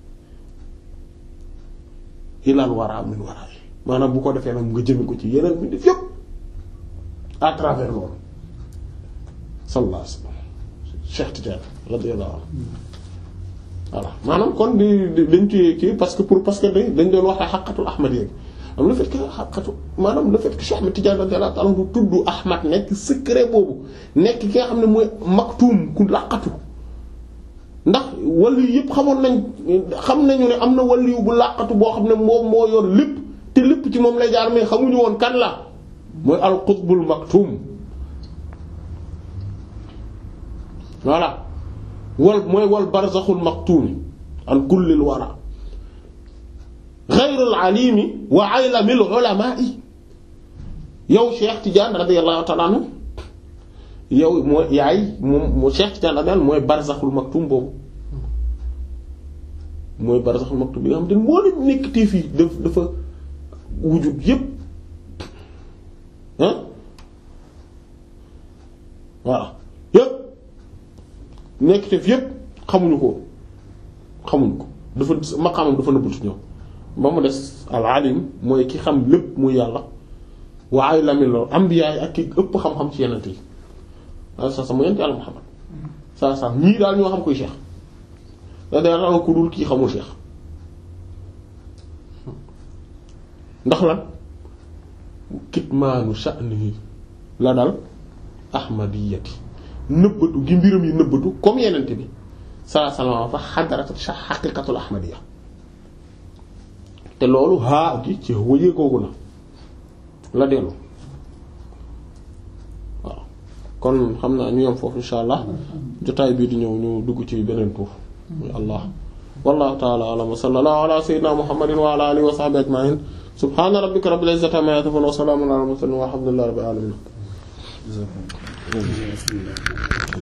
ilal wara min wara yi maanaam bu ko defee nag nga jëme ko ci yeneen bi def yépp à travers loolu sallallahu alayhi wasallam Cheikh Tidiane radiyallahu anhu voilà maanaam kon di dañ ci kii parce que pour parce que dañ doon wax xaqatul ahmad yeeg am le fait que xaqatu maanaam le fait que Cheikh Ahmed Tidiane radiyallahu anhu du tudd ahmad nekk secret boobu nekk ki nga xam ne mooy maktuum ku laqatu ndax wàllu yëpp xamoon nañ xam nañu ne am na wàllu bu laqatu boo xam ne moom moo yor lépp te lépp ci moom lay jaar mais xamuñu woon kan la mooy al qutbul maktuum voilà wal mooy wal barzaxul maktuumi an kullil wara xayrul alimi wa aylamil ulamaa'i yow Cheikh Tidiane radiyallahu ta'ala anhu yow mooy yaay moom moo Cheikh Tidiane radiyallahu mooy barzaxul maktuum boobu mooy barzaxul maktuum bi nga xam te ne moo leen nekk te fii daf dafa wujud yépp ah voilà yépp nekk te fi yépp xamuñu ko xamuñu ko dafa maqaamam dafa nëbbatu ñoom ba mu des al alim mooy ki xam lépp muy yàlla waaye la mel ambiyaay ak ki ëpp xam-xam ci yeneen yi waaw sa sa mu yent yàlla Muhammad saa saa ñii daal ñoo xam koy Cheikh da danga ko dul kii xamul Cheikh ndax lan kitmaanu sha'nihi la dal ahmadiyati nëbbatu gi mbiram yi nëbbatu comme yenente bi sallallahu alayhi wasallam fa xadaratu xaqiqatul ahmadiyya te loolu haa gi ci wëyee googu na la dellu waaw kon xam naa ñu yam foofu insha allah jotaay bii di ñëw ñu dugg ci beneen tuuf muy allah wallahu ta'ala a'lam wa sallallahu ala sayyidina muhammadin wa ala alihi wa sahbihi ajma'in subhana rabbika rabbil izzati amma yasifun wa salamun ala al mursalin walhamdulillahi rabbil alamin